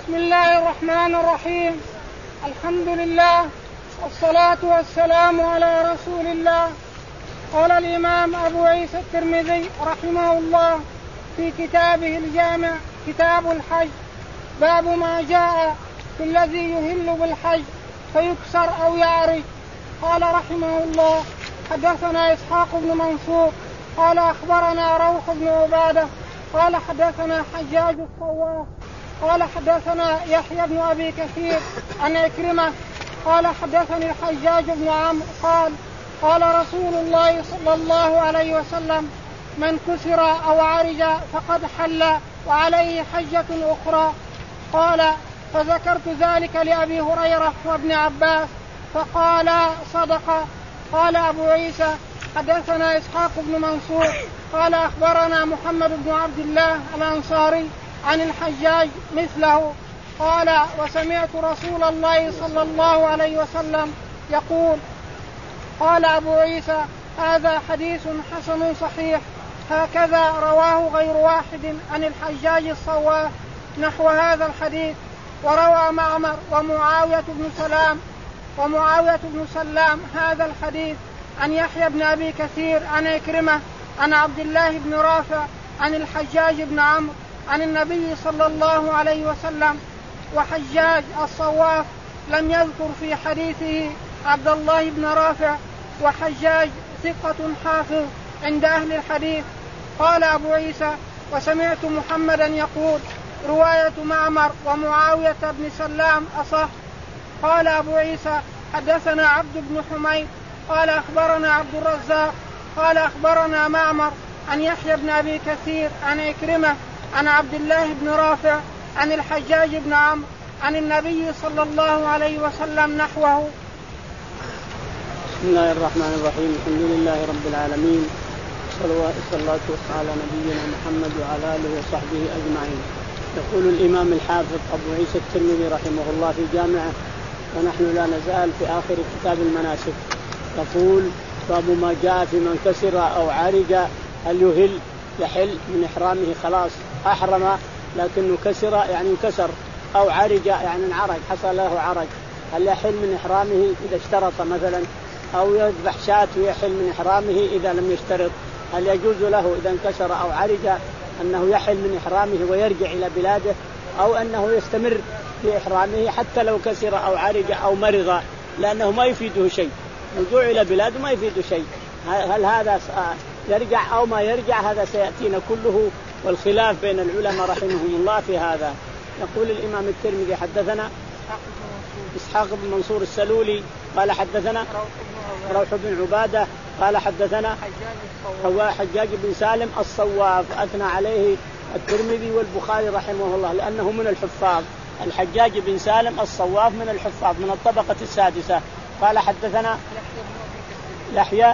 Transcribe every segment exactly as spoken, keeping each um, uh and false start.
بسم الله الرحمن الرحيم. الحمد لله والصلاة والسلام على رسول الله. قال الإمام أبو عيسى الترمذي رحمه الله في كتابه الجامع كتاب الحج باب ما جاء في الذي يهل بالحج فيكسر أو يعرج. قال رحمه الله حدثنا إسحاق بن منصور قال أخبرنا روح بن عبادة قال حدثنا حجاج الصواف قال حدثنا يحيى بن أبي كثير عن عكرمة قال حدثني الحجاج بن عمرو قال قال رسول الله صلى الله عليه وسلم من كسر أو عرج فقد حل وعليه حجة أخرى. قال فذكرت ذلك لأبي هريرة وابن عباس فقال صدق. قال أبو عيسى حدثنا إسحاق بن منصور قال أخبرنا محمد بن عبد الله الأنصاري عن الحجاج مثله قال وسمعت رسول الله صلى الله عليه وسلم يقول. قال أبو عيسى هذا حديث حسن صحيح هكذا رواه غير واحد عن الحجاج الصواف نحو هذا الحديث. وروى معمر ومعاوية بن سلام ومعاوية بن سلام هذا الحديث عن يحيى بن أبي كثير عن عكرمة عن عبد الله بن رافع عن الحجاج بن عمرو عن النبي صلى الله عليه وسلم. وحجاج الصواف لم يذكر في حديثه عبد الله بن رافع وحجاج ثقة حافظ عند أهل الحديث. قال أبو عيسى وسمعت محمدا يقول رواية معمر ومعاوية بن سلام أصح. قال أبو عيسى حدثنا عبد بن حميد قال أخبرنا عبد الرزاق قال أخبرنا معمر عن يحيى بن أبي كثير عن عكرمة عن عبد الله بن رافع عن الحجاج بن عمرو عن النبي صلى الله عليه وسلم نحوه. بسم الله الرحمن الرحيم. الحمد لله رب العالمين والصلاة والسلام على نبينا محمد وعلى آله وصحبه أجمعين. يقول الإمام الحافظ أبو عيسى الترمذي رحمه الله في جامعه ونحن لا نزال في آخر كتاب المناسك يقول باب ما جاء في من كسر أو عرج هل يهل يحل من إحرامه خلاص أحرم لكنه كسر يعني انكسر أو عرج يعني انعرج حصل له عرج هل يحل من إحرامه إذا اشترط مثلا أو يذبح شاة ويحل من إحرامه إذا لم يشترط. هل يجوز له إذا انكسر أو عرج أنه يحل من إحرامه ويرجع إلى بلاده أو أنه يستمر في إحرامه حتى لو كسر أو عرج أو مرض لأنه ما يفيده شيء رجوع إلى بلاده ما يفيده شيء. هل هذا يرجع أو ما يرجع هذا سيأتينا كله والخلاف بين العلماء رحمهم الله في هذا. يقول الإمام الترمذي حدثنا إسحاق بن منصور السلولي قال حدثنا روح بن عبادة قال حدثنا هو حجاج بن سالم الصواف أثنى عليه الترمذي والبخاري رحمه الله لأنه من الحفاظ. الحجاج بن سالم الصواف من الحفاظ من الطبقة السادسة. قال حدثنا يحيى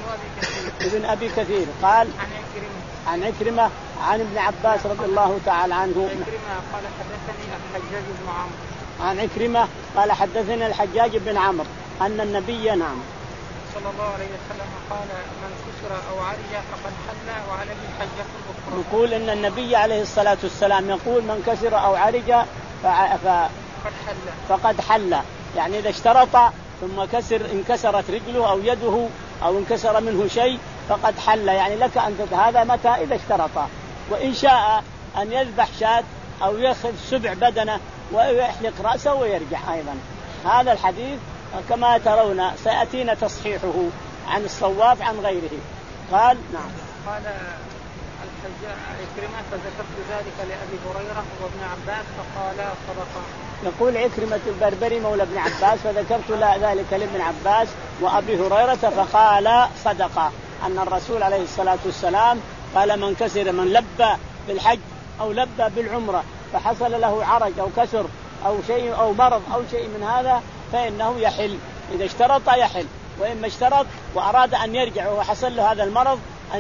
بن أبي كثير قال عن عكرمة عن ابن عباس رضي الله تعالى عنه قال حدثني الحجاج بن عمرو عن عكرمة قال حدثنا الحجاج بن عمرو أن النبي نعم صلى الله عليه وسلم قال من كسر أو عرج فقد حل وعليه حجة أخرى. نقول أن النبي عليه الصلاة والسلام يقول من كسر أو عرج ف... فقد حل يعني إذا اشترط ثم كسر انكسرت رجله أو يده أو انكسر منه شيء فقد حل يعني لك أن هذا متى إذا اشترط. وإن شاء أن يذبح شاة أو يأخذ سبع بدنه ويحلق رأسه ويرجع أيضا. هذا الحديث كما ترون سيأتينا تصحيحه عن الصواف عن غيره. قال نعم قال الحجاج عكرمة فذكرت ذلك لأبي هريرة وابن عباس فقال صدق. يقول عكرمة البربري مولى ابن عباس فذكرت ذلك لابن عباس وأبي هريرة فقال صدق أن الرسول عليه الصلاة والسلام قال من كسر من لبى بالحج أو لبى بالعمرة فحصل له عرج أو كسر أو شيء أو مرض أو شيء من هذا فإنه يحل إذا اشترط يحل. وإما اشترط وأراد أن يرجع وحصل له هذا المرض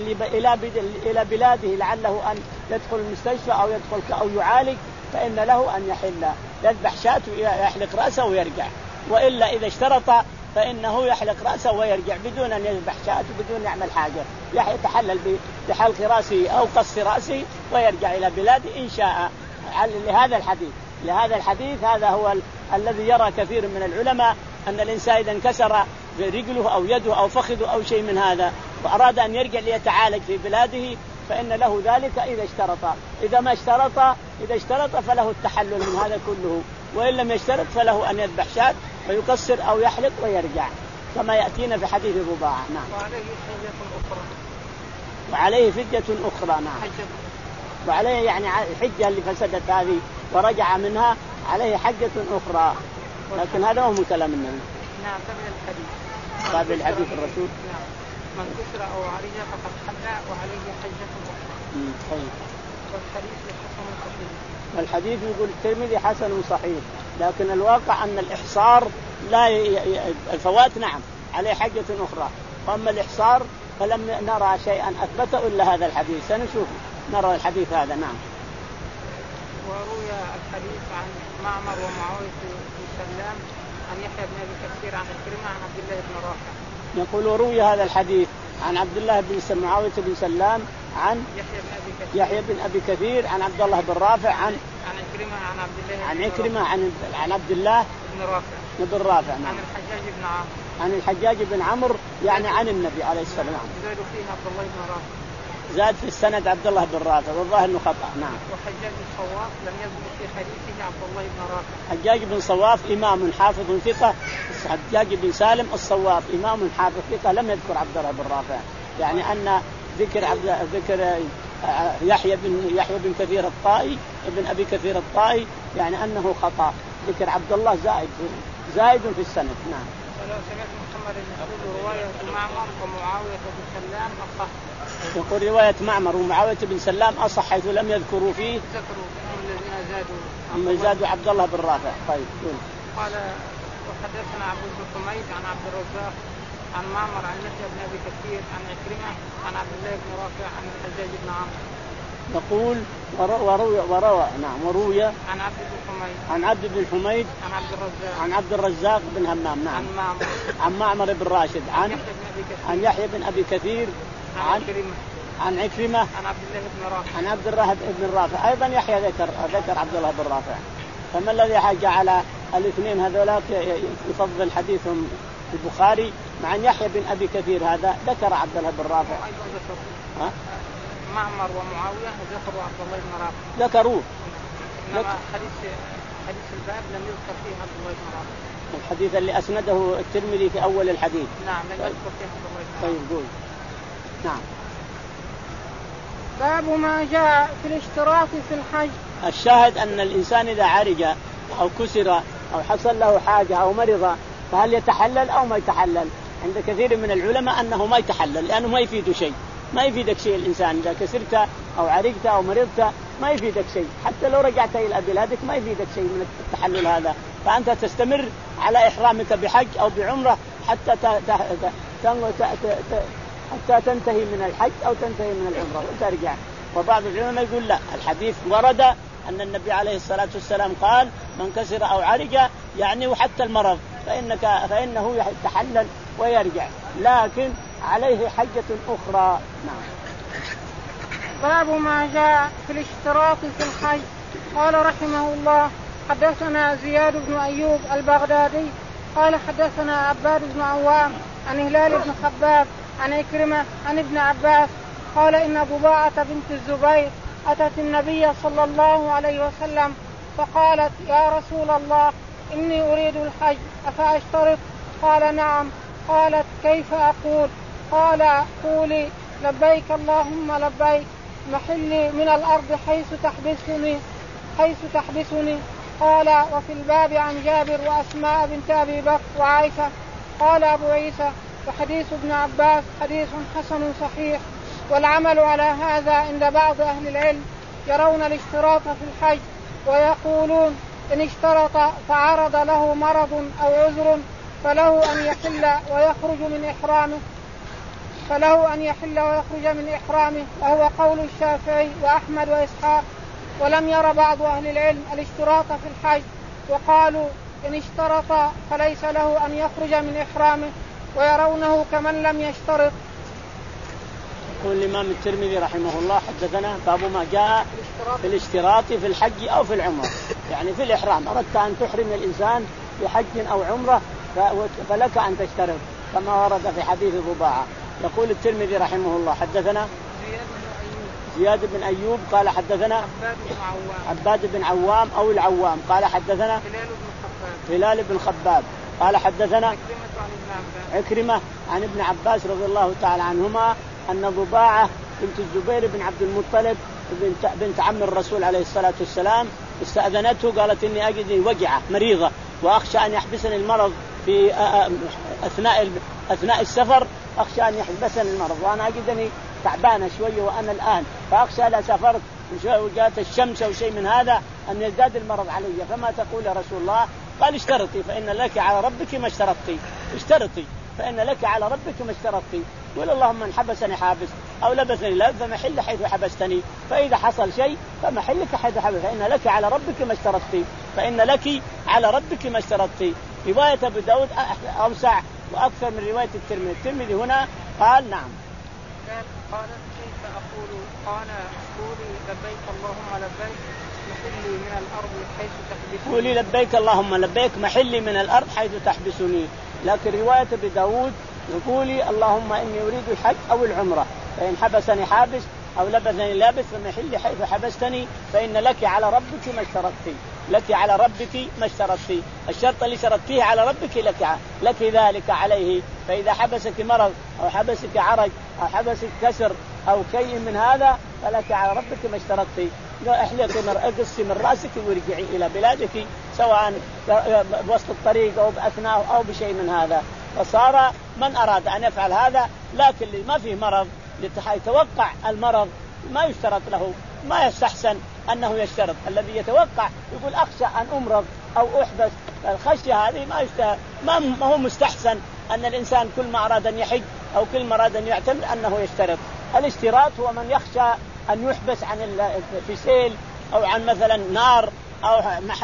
إلى بلاده لعله أن يدخل المستشفى أو يدخل أو يعالج فإن له أن يحل يذبح شاة ويحلق رأسه ويرجع. وإلا إذا اشترط فإنه يحلق رأسه ويرجع بدون أن يذبح شاة بدون يعمل حاجة يتحلل بحلق رأسه أو قص رأسه ويرجع إلى بلاده إن شاء لهذا الحديث. لهذا الحديث. هذا هو ال... الذي يرى كثير من العلماء أن الإنسان إذا انكسر رجله أو يده أو فخذه أو شيء من هذا وأراد أن يرجع ليتعالج في بلاده فإن له ذلك إذا اشترط. إذا ما اشترط إذا اشترط فله التحلل من هذا كله، وإن لم يشترط فله أن يذبح شاة ويقصر أو يحلق ويرجع كما يأتينا في حديث رباعة. نعم. وعليه حجة أخرى. وعليه فدية أخرى. نعم. حجة. وعليه يعني الحجة اللي فسدت هذه ورجع منها عليه حجة أخرى. لكن هذا هو من كلام النبي. نعم. تابع الحديث. تابع الحديث الرسول. نعم. من كسر أو عرج فقد حل وعليه حجة أخرى. طيب. والحديث حسن صحيح. والحديث يقول الترمذي حسن صحيح، لكن الواقع أن الإحصار لا ي... الفوات نعم عليه حجة أخرى، وأما الإحصار فلم نرى شيئا أثبته إلا هذا الحديث. سنشوف نرى الحديث هذا. نعم. وروي الحديث عن معمر ومعاوية بن سلام عن يحيى بن أبي كثير عن عكرمة عن عبد الله بن رافع. يقول وروي هذا الحديث عن عبد الله بن معاوية بن سلام عن يحيى بن أبي كثير يحيى بن أبي كثير عن عبد الله بن رافع عن عن عكرمة عن عبد الله عن عكرمة عن عن عبد الله بن رافع بن رافع. نعم. عن الحجاج بن عمرو عن الحجاج بن عمرو يعني عن النبي عليه السلام. زاد فيه عبد الله بن رافع. زاد في السند عبد الله بن رافع والظاهر انه خطأ. نعم. وحجاج بن صواف لم يذكر في حديثه عبد الله بن رافع. حجاج بن صواف إمام حافظ ثقة. حجاج بن سالم الصواف إمام حافظ ثقة لم يذكر عبد الله بن رافع، يعني أن ذكر عبد ذكر يحيى بن يحيى بن كثير الطائي ابن أبي كثير الطائي يعني أنه خطأ. ذكر عبد الله زائد زائد في السند. نعم. ولو سمعت محمد يقول رواية معمر ومعاوية بن سلام أصح. يقول رواية معمر ومعاوية بن سلام أصح حيث لم يذكروا فيه ذكروا هم الذين زادوا أما زادوا عبد الله بن رافع. طيب. قال وحدثنا عبد بن حميد عن عبد الرزاق عن معمر عن يحيى بن أبي كثير عن عكرمة عن عبد الله بن رافع عن الحجاج بن عمرو. يقول وروي وروى نعم وروي عن عبد بن حميد عن عبد بن حميد عن عبد الرزاق عن عبد الرزاق بن همام. نعم. عن معمر عن معمر بن راشد عن عن يحيى بن أبي كثير عن عكرمة عن عكرمة عن عبد الله بن رافع عن عبد الله بن رافع. أيضا يحيى ذكر ذكر عبد الله بن رافع. فما الذي حاجة على الاثنين هذولاك يفضل حديثهم في البخاري مع أن يحيى بن أبي كثير هذا ذكر عبد الله بن رافع. ها؟ معمر ومعاوية ذكروا عبد الله بن رافع ذكروه. إنما حديث حديث الباب لم يذكر فيه عبد الله بن رافع. الحديث اللي أسنده الترمذي في أول الحديث. نعم لم يذكر فيه عبد الله بن رافع. طيب قول. نعم. باب ما جاء في الاشتراك في الحج. الشاهد أن الإنسان إذا عرج أو كسر أو حصل له حاجة أو مرض فهل يتحلل أو ما يتحلل؟ عند كثير من العلماء أنه ما يتحلل لأنه ما يفيد شيء. ما يفيدك شيء الإنسان إذا كسرت أو عرجت أو مرضت ما يفيدك شيء، حتى لو رجعت إلى بلادك ما يفيدك شيء من التحلل هذا. فأنت تستمر على إحرامك بحج أو بعمرة حتى ت... ت... ت... ت... ت... حتى تنتهي من الحج أو تنتهي من العمرة وترجع. وبعض العلماء يقول لا، الحديث ورد أن النبي عليه الصلاة والسلام قال من كسر أو عرج يعني وحتى المرض فإنك فإنه يتحلل ويرجع، لكن عليه حجة أخرى. نعم. باب ما جاء في الاشتراك في الحج. قال رحمه الله حدثنا زياد بن أيوب البغدادي قال حدثنا عباد بن عوام عن هلال بن خباب عن عكرمة عن ابن عباس قال إن بضاعة بنت الزبير أتت النبي صلى الله عليه وسلم فقالت يا رسول الله إني أريد الحج أفأشترط؟ قال نعم. قالت كيف أقول؟ قال قولي لبيك اللهم لبيك محلي من الأرض حيث تحبسني حيث تحبسني. قال وفي الباب عن جابر وأسماء بنت أبي بكر وعائشة. قال أبو عيسى وحديث ابن عباس حديث حسن صحيح. والعمل على هذا عند بعض أهل العلم يرون الاشتراط في الحج ويقولون إن اشترط فعرض له مرض أو عذر فله أن يحل ويخرج من إحرامه فله أن يحل ويخرج من إحرامه وهو قول الشافعي وأحمد وإسحاق. ولم ير بعض أهل العلم الاشتراط في الحج وقالوا إن اشترط فليس له أن يخرج من إحرامه ويرونه كمن لم يشترط. يقول الإمام الترمذي رحمه الله حدثنا باب ما جاء في الاشتراط في الحج أو في العمرة. يعني في الإحرام أردت أن تحرم الإنسان بحج أو عمرة فلك أن تشترط كما ورد في حديث ضباعة. يقول الترمذي رحمه الله حدثنا زياد بن أيوب قال حدثنا عباد بن عوام أو العوام قال حدثنا هلال بن خباب قال حدثنا عكرمة عن ابن عباس رضي الله تعالى عنهما أن ضباعة بنت الزبير بن عبد المطلب بنت, بنت عم الرسول عليه الصلاة والسلام استأذنته قالت إني أجد وجعة مريضة وأخشى أن يحبسني المرض في أثناء أثناء السفر، أخشى أن يحبسني المرض وأنا أجدني تعبانة شوية وأنا الآن فأخشى لا سافرت وجاءت الشمس أو شيء من هذا أن يزداد المرض علي، فما تقول يا رسول الله؟ قال اشترطي فإن لك على ربك ما اشترطتي، اشترطي فإن لك على ربك ما اشترطتي، قل اللهم من حبسني حابس أو لبسني لبس فمحل حيث حبستني، فإذا حصل شيء فمحلك حيث حبست، فإن لك على ربك ما اشترطتي، فإن لك على ربك ما اشترطتي. رواية أبو داود أوسع وأكثر من رواية الترمذي. الترمذي هنا قال نعم قال كيف أقول؟ قال قولي لبيك اللهم لبيك محلي من الأرض حيث تحبسني. قولي لبيك اللهم لبيك محلي من الأرض حيث تحبسني. لكن رواية أبي داود يقولي اللهم إني أريد الحج أو العمرة فإن حبسني حابس أو لبسني لابس فمحلي حيث حبستني فإن لك على ربك ما اشترطتي، لك على ربك ما اشترطتي، الشرط اللي شرطتيه على ربك لك لك ذلك عليه، فإذا حبسك مرض أو حبسك عرج أو حبسك كسر أو شيء من هذا فلك على ربك ما اشترطتي، احلقي قصي من رأسك وارجعي إلى بلادك سواء بوسط الطريق أو بأثناء أو بشيء من هذا. فصار من أراد أن يفعل هذا، لكن اللي ما فيه مرض يتوقع المرض ما يشترط له، ما يستحسن أنه يشترط. الذي يتوقع يقول أخشى أن أمرض أو أحبس، الخشية هذه ما يشترط، ما هو مستحسن أن الإنسان كل ما أراد أن يحج أو كل ما أراد أن يعتمر أنه يشترط. الاشتراط هو من يخشى أن يحبس عن في سيل أو عن مثلا نار أو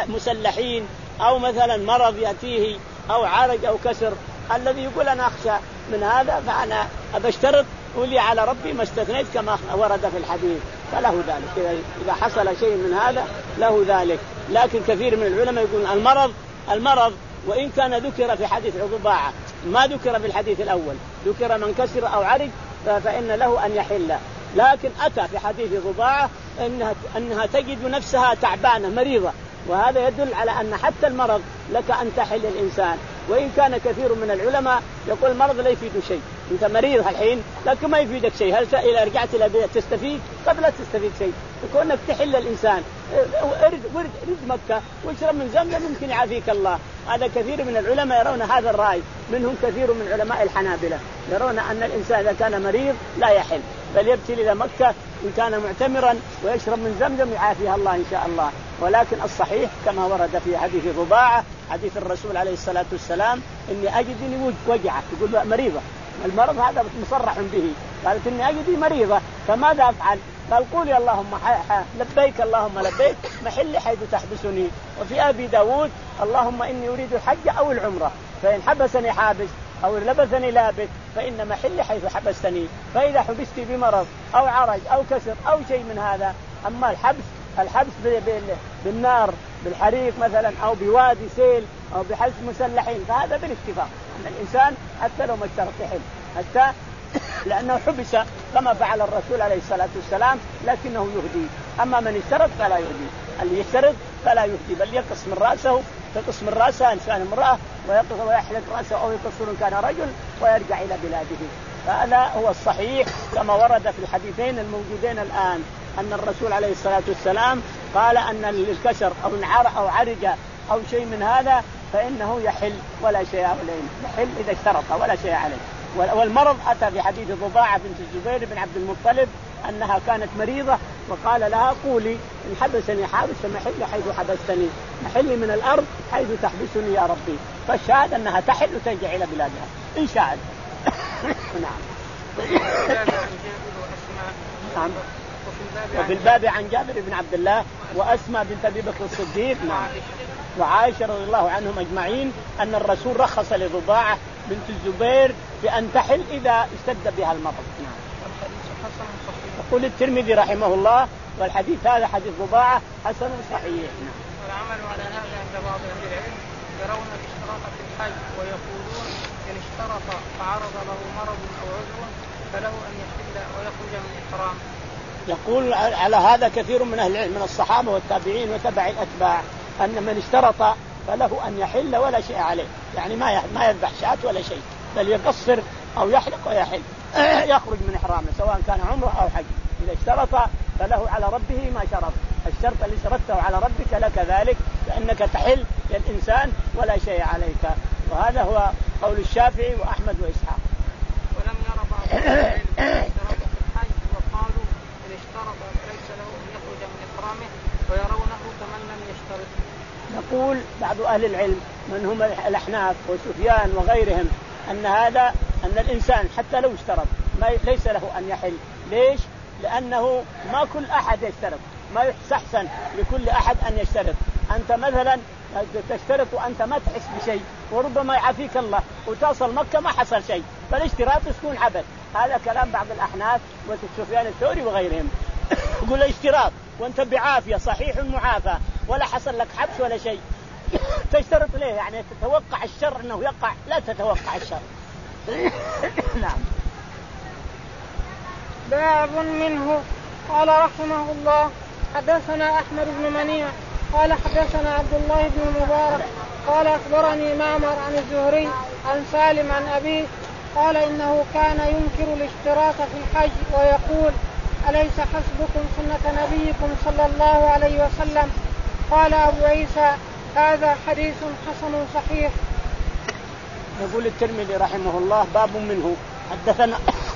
مسلحين أو مثلا مرض يأتيه أو عرج أو كسر، الذي يقول أنا أخشى من هذا فأنا أبشترط ولي على ربي ما استثنيت كما ورد في الحديث، فله ذلك إذا حصل شيء من هذا له ذلك. لكن كثير من العلماء يقولون المرض المرض وإن كان ذكر في حديث ضباعة ما ذكر في الحديث الأول، ذكر من كسر أو عرج فإن له أن يحل، لكن أتى في حديث ضباعة أنها, أنها تجد نفسها تعبانة مريضة، وهذا يدل على أن حتى المرض لك أن تحل الإنسان. وإن كان كثير من العلماء يقول المرض لا يفيد شيء، أنت مريض الحين لكن ما يفيدك شيء، هل إذا رجعت إلى بيت تستفيد؟ قبل لا تستفيد شيء، يكونك تحل الإنسان، ارد ورد رد مكة واشرب من زمزم يمكن يعافيك الله. هذا كثير من العلماء يرون هذا الرأي، منهم كثير من علماء الحنابلة يرون أن الإنسان إذا كان مريض لا يحل بل يبتل إلى مكة إن كان معتمرا ويشرب من زمزم يعافيها الله إن شاء الله. ولكن الصحيح كما ورد في حديث ضباعة حديث الرسول عليه الصلاة والسلام إني أجدني وجعة، يقول مريضة، المرض هذا مصرح به، قالت إني أجدني مريضة فماذا أفعل؟ قال قولي اللهم لبيك اللهم لبيك محل حيث تحبسني. وفي أبي داود اللهم إني أريد الحج أو العمرة فإن حبسني حابس أو لبسني لابس فإن محل حيث حبستني، فإذا حبستي بمرض أو عرج أو كسر أو شيء من هذا. أما الحبس الحبس بالنار بالحريق مثلا أو بوادي سيل أو بحبس مسلحين فهذا بالاتفاق أن الإنسان حتى لو ما اشترط يحل حتى لأنه حبس كما فعل الرسول عليه الصلاة والسلام لكنه يهدي. أما من اشترط فلا يهدي، اللي يشترط فلا يهدي بل يقص من رأسه، يقص من رأسه إن كان امرأة ويقص ويحلق رأسه أو يقصر إن كان رجل ويرجع إلى بلاده. فهذا هو الصحيح كما ورد في الحديثين الموجودين الآن أن الرسول عليه الصلاة والسلام قال أن الكسر أو العر أو عرج أو شيء من هذا فإنه يحل ولا شيء عليه، يحل إذا اشترط ولا شيء عليه. والمرض أتى في حديث ضباعة بنت الزبير بن عبد المطلب أنها كانت مريضة وقال لها قولي إن حبسني حابس فمحل حيث حبستني، محلي من الأرض حيث تحبسني يا ربي. فالشاهد أنها تحل وترجع إلى بلادها إن شاءت. نعم. نعم. وفي الباب عن جابر بن عبد الله وأسماء بنت أبي بكر الصديق نعم وعائشة رضي الله عنهم أجمعين أن الرسول رخص لضباعة بنت الزبير بأن تحل إذا اشتد بها المرض. نعم. يقول الترمذي رحمه الله والحديث هذا حديث ضباعة حسن صحيح. نعم. والعمل على هذا عند بعض أهل العلم يرون الاشتراط في الحج ويقولون إن اشترط فعرض له مرض أو عذر فله أن يحل ويخرج من إحرام. يقول على هذا كثير من أهل العلم من الصحابة والتابعين وتبع الأتباع أن من اشترط فله أن يحل ولا شيء عليه، يعني ما ما يذبح شاة ولا شيء بل يقصر أو يحلق ويحل يخرج من إحرامه سواء كان عمره أو حج. إذا اشترط فله على ربه ما شرط، الشرط اللي شرطته على ربك لك ذلك فإنك تحل للإنسان ولا شيء عليك. وهذا هو قول الشافعي وأحمد وإسحاق. ولم يرى بعض العلم اشتراط في الحج وقالوا إن اشترط ليس له أن يخرج من إحرامه ويرونه كمن لم يشترط. يقول بعض أهل العلم من هم الأحناف وسفيان وغيرهم أن هذا أن الإنسان حتى لو اشترط ما ليس له أن يحل. ليش؟ لأنه ما كل أحد يشترط، ما يستحسن لكل أحد أن يشترط. أنت مثلا تشترط وأنت ما تحس بشيء وربما يعافيك الله وتصل مكة ما حصل شيء، فالاشتراط يكون عبث. هذا كلام بعض الأحناف وسفيان الثوري وغيرهم. يقول اشتراط وانت بعافية صحيح معافى ولا حصل لك حبس ولا شيء، تشترط ليه؟ يعني تتوقع الشر أنه يقع؟ لا تتوقع الشر. نعم. باب منه. قال رحمه الله حدثنا أحمد بن منيع قال حدثنا عبد الله بن المبارك قال أخبرني معمر عن الزهري عن سالم عن أبيه قال إنه كان ينكر الاشتراط في الحج ويقول أليس حسبكم سنة نبيكم صلى الله عليه وسلم. قال أبو عيسى هذا حديث حسن صحيح. يقول الترمذي رحمه الله باب منه. حدثنا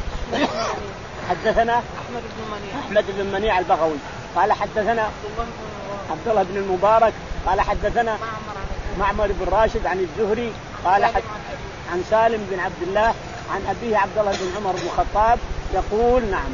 حدثنا أحمد بن منيع أحمد بن منيع البغوي قال حدثنا عبد الله بن المبارك قال حدثنا معمر بن راشد عن الزهري قال حد عن سالم بن عبد الله عن أبيه عبد الله بن عمر بن الخطاب يقول نعم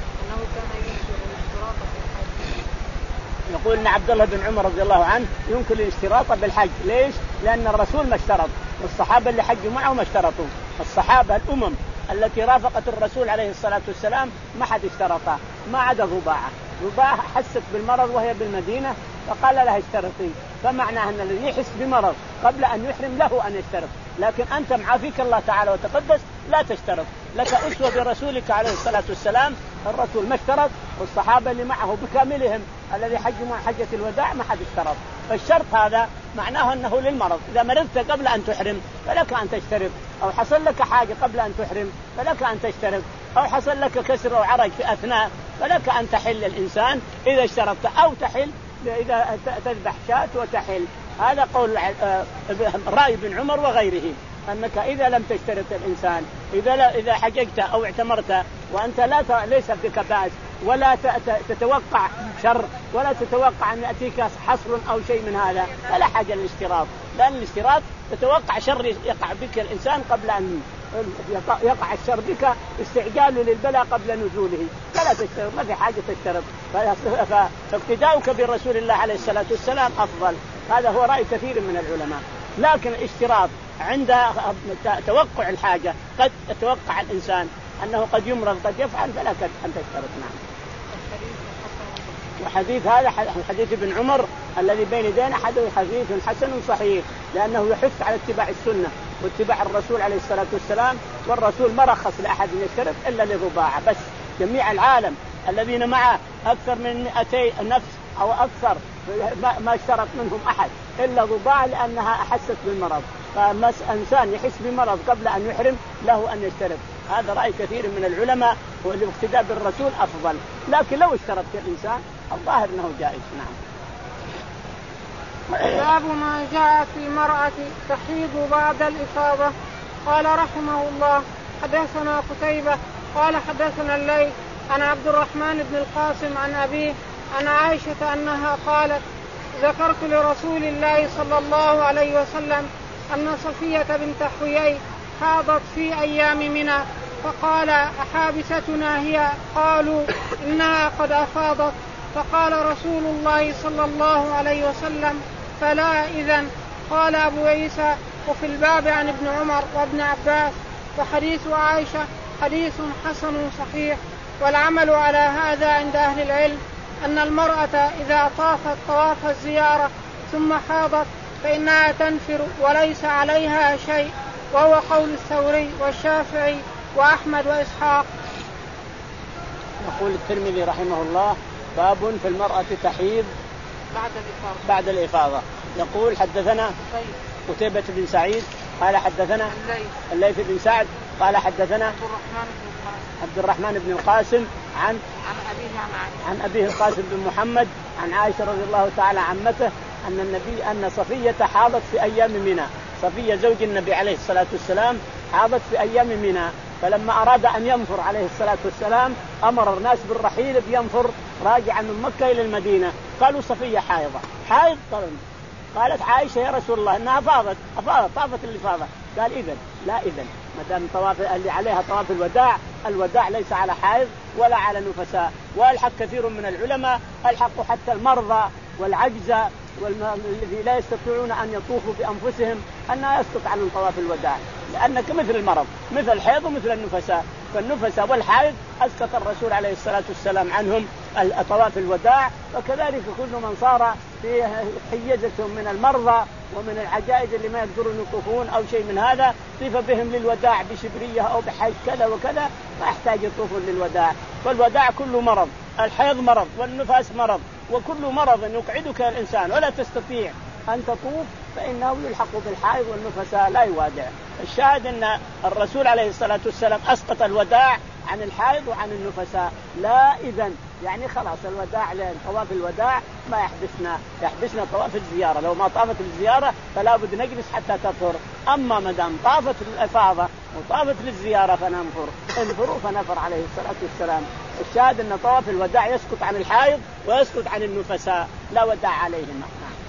يقول ان عبد الله بن عمر رضي الله عنه ينكر الاشتراط بالحج. ليش؟ لأن الرسول ما اشترط والصحابة اللي حجوا معه ما اشترطوا. الصحابة الأمم التي رافقت الرسول عليه الصلاة والسلام ما حد اشترطها ما عدا رباعة. رباعة حست بالمرض وهي بالمدينة فقال لها اشترطي، فمعناه أن الذي يحس بمرض قبل أن يحرم له أن يشترط، لكن أنت معافيك الله تعالى وتقدس لا تشترط. لك أسوة برسولك عليه الصلاة والسلام، الرسول ما اشترط والصحابة اللي معه بكاملهم الذي حجوا مع حجة الوداع ما حد اشترط. فالشرط هذا معناه أنه للمرض، إذا مرضت قبل أن تحرم فلك أن تشترط، أو حصل لك حاجة قبل أن تحرم فلك أن تشترط، أو حصل لك كسر أو عرج في أثناء فلك أن تحل الإنسان إذا اشترطت، أو تحل إذا تذبح شاة وتحل. هذا قول رأي بن عمر وغيره أنك إذا لم تشترط الإنسان إذا لا إذا حججت أو اعتمرت وأنت لا ت... ليس بك بأس ولا ت... تتوقع شر ولا تتوقع أن يأتيك حصر أو شيء من هذا فلا حاجة للاشتراط، لأن الاشتراط تتوقع شر يقع بك الإنسان قبل أن يقع الشر بك استعجال للبلاء قبل نزوله، فلا تشترط، ما في حاجة تشترط. فاقتداؤك برسول الله عليه الصلاة والسلام أفضل. هذا هو رأي كثير من العلماء. لكن الاشتراط عند توقع الحاجة قد يتوقع الإنسان أنه قد يمرض قد يفعل فلا أن تشترط. نعم. وحديث هذا حديث ابن عمر الذي بين يدينا حديث حسن صحيح، لأنه يحث على اتباع السنة واتباع الرسول عليه الصلاة والسلام، والرسول ما رخص لأحد أن يشترط إلا للرباعة بس. جميع العالم الذين معه أكثر من مئتي نفس أو أكثر ما اشترط منهم أحد إلا رباعة لأنها أحست بالمرض. فإنسان يحس بمرض قبل أن يحرم له أن يشترط. هذا رأي كثير من العلماء والاقتداء بالرسول أفضل، لكن لو اشترط الإنسان الظاهر أنه جائز. نعم. باب ما جاء في المرأة تحيض بعد الإفاضة. قال رحمه الله حدثنا قتيبة قال حدثنا الليث عن عبد الرحمن بن القاسم عن أبيه عن عائشة أنها قالت ذكرت لرسول الله صلى الله عليه وسلم أن صفية بنت حيي حاضت في أيام منى، فقال أحابستنا هي؟ قالوا إنها قد أفاضت. فقال رسول الله صلى الله عليه وسلم فلا إذن. قال أبو عيسى وفي الباب عن ابن عمر وابن عباس. وحديث عائشة حديث حسن صحيح. والعمل على هذا عند أهل العلم أن المرأة إذا طافت طواف الزيارة ثم حاضت فإنها تنفر وليس عليها شيء، وهو قول الثوري والشافعي وأحمد وإسحاق. يقول الترمذي رحمه الله: باب في المرأة تحيض بعد الإفاضة. بعد الإفاضة. يقول: حدثنا قتيبة بن سعيد قال حدثنا الليث بن سعد قال حدثنا عبد الرحمن بن القاسم عن عن أبيه القاسم بن محمد عن عائشة رضي الله تعالى عمته أن النبي أن صفية حاضت في أيام منى. صفية زوج النبي عليه الصلاة والسلام حاضت في أيام منى، فلما أراد أن ينفر عليه الصلاة والسلام أمر الناس بالرحيل بينفر راجعا من مكة إلى المدينة. قالوا: صفية حائضة. حائض؟ قالت عائشة: يا رسول الله إنها فاضت أفاضت طافت الإفاضة. قال: إذن لا إذن ما دام طواف اللي عليها طواف الوداع، الوداع ليس على حائض ولا على نفساء. والحق كثير من العلماء الحق حتى المرضى والعجزة والذي لا يستطيعون أن يطوفوا بأنفسهم أنها يسقط عنهم طواف الوداع، لأنك مثل المرض مثل الحيض ومثل النفساء. فالنفساء والحائض أسقط الرسول عليه الصلاة والسلام عنهم طواف الوداع. وكذلك كل من صار في حيزة من المرضى ومن العجائز اللي ما يقدرون يطوفون أو شيء من هذا طيف بهم للوداع بشبرية أو بحج كذا وكذا ما يحتاج يطوفون للوداع. فالوداع كله مرض، الحيض مرض والنفاس مرض، وكل مرض يقعدك الإنسان ولا تستطيع أن تطوف فإنه يلحق بالحائض والنفساء لا يوادع. الشاهد أن الرسول عليه الصلاة والسلام أسقط الوداع عن الحائض وعن النفساء. لا إذن يعني خلاص الوداع لأن طواف الوداع ما يحبسنا يحبسنا طواف الزيارة. لو ما طافت الزيارة فلا بد نجلس حتى تطهر. أما مدام طافت الإفاضة وطافت للزيارة فننفر. انفروا فنفر عليه الصلاة والسلام. الشاهد أن طواف الوداع يسقط عن الحائض ويسقط عن النفساء لا وداع عليهما.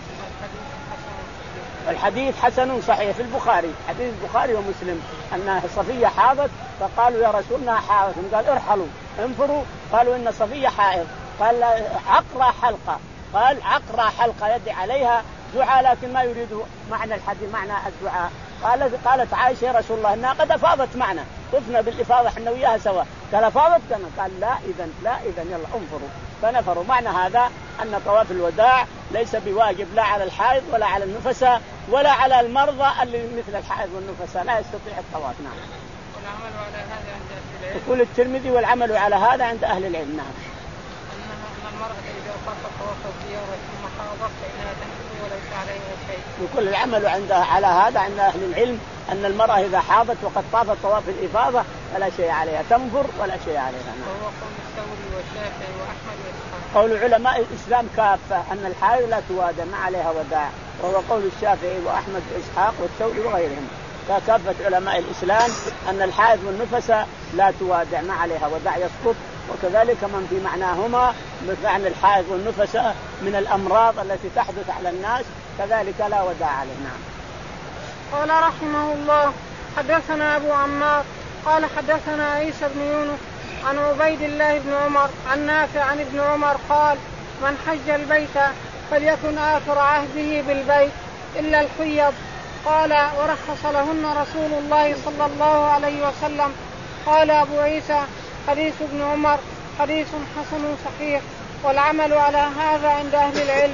الحديث حسن صحيح في البخاري، حديث البخاري ومسلم أن صفية حاضت فقالوا: يا رسول الله حائض. قال: ارحلوا انفروا. قالوا: إن صفية حائض. قال: عقرى حلقة. قال: عقرى حلقة يدعي عليها دعاء لكن ما يريد معنى الحديث معنى الدعاء. قالت قالت عائشة: يا رسول الله إنها قد أفاضت معنا طفنا بالإفاضة حنا وياها سوا. قال: أفاضت كما؟ قال: لا إذن لا إذن يلا انفروا. فنفروا. معنى هذا أن طواف الوداع ليس بواجب لا على الحائض ولا على النفساء ولا على المرضى اللي مثل الحائض والنفساء لا يستطيع الطواف. نعم. والعمل على هذا عند أهل العلم. يقول الترمذي: والعمل على هذا عند أهل العلم. نعم. أن المرأة إذا طافت طواف الزيارة ثم حاضت فإنها تنفر وليس عليها شيء. يقول العمل عند على هذا عند أهل العلم أن المرأة إذا حاضت وقد طافت طواف الإفاضة فلا شيء عليها، تنفر ولا شيء عليها. نعم. وهو قول الثوري والشافعي وأحمد وإسحاق. قول علماء الإسلام كافة أن الحائض لا توادع ما عليها وداع، وهو قول الشافعي وأحمد وإسحاق والثوري وغيرهم. كافة علماء الإسلام أن الحائض والنفساء لا توادع ما عليها وداع يسقط. وكذلك من في معناهما معنى الحائض والنفساء من الأمراض التي تحدث على الناس كذلك لا وداع عليه. نعم. قال رحمه الله: حدثنا أبو عمار قال حدثنا عيسى بن يونس عن عبيد الله بن عمر عن نافع عن ابن عمر قال: من حج البيت فليكن آخر عهده بالبيت إلا الحيض. قال: ورخص لهن رسول الله صلى الله عليه وسلم. قال أبو عيسى: حديث ابن عمر حديث حسن صحيح، والعمل على هذا عند أهل العلم.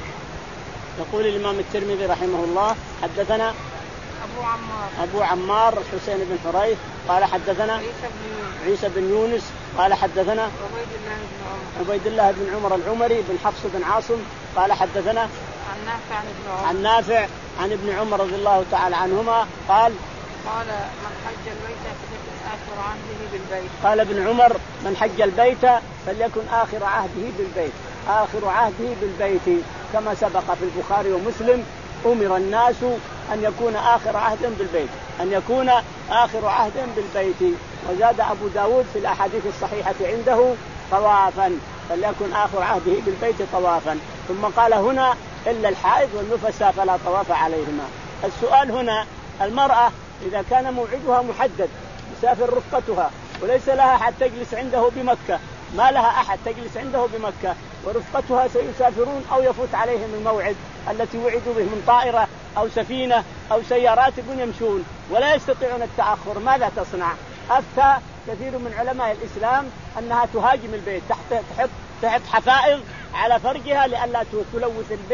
يقول الإمام الترمذي رحمه الله: حدثنا أبو عمار أبو عمار الحسين بن حريث قال حدثنا عيسى بن يونس, عيسى بن يونس قال حدثنا عبيد الله بن عمر عبيد الله بن عمر العمري بن حفص بن عاصم قال حدثنا عن نافع عن ابن عمر عن نافع عن ابن عمر رضي الله تعالى عنهما قال: قال: من حج البيت فليكن آخر عهده بالبيت. قال ابن عمر: من حج البيت فليكن آخر عهده بالبيت، آخر عهده بالبيت، كما سبق في البخاري ومسلم أمر الناس أن يكون آخر عهد بالبيت، أن يكون آخر عهد بالبيت. وزاد أبو داود في الأحاديث الصحيحة عنده طوافا، فليكن آخر عهده بالبيت طوافا. ثم قال هنا: إلا الحائض والنفساء فلا طواف عليهما. السؤال هنا: المرأة إذا كان موعدها محدد يسافر رفقتها وليس لها أحد تجلس عنده بمكة، ما لها أحد تجلس عنده بمكة، ورفقتها سيسافرون أو يفوت عليهم الموعد التي وعدوا به من طائرة أو سفينة أو سيارات يمشون ولا يستطيعون التأخر، ماذا تصنع؟ أفتى كثير من علماء الإسلام أنها تهاجم البيت، تحت تحط تحط حفائظ على فرجها لئلا تلوث البيت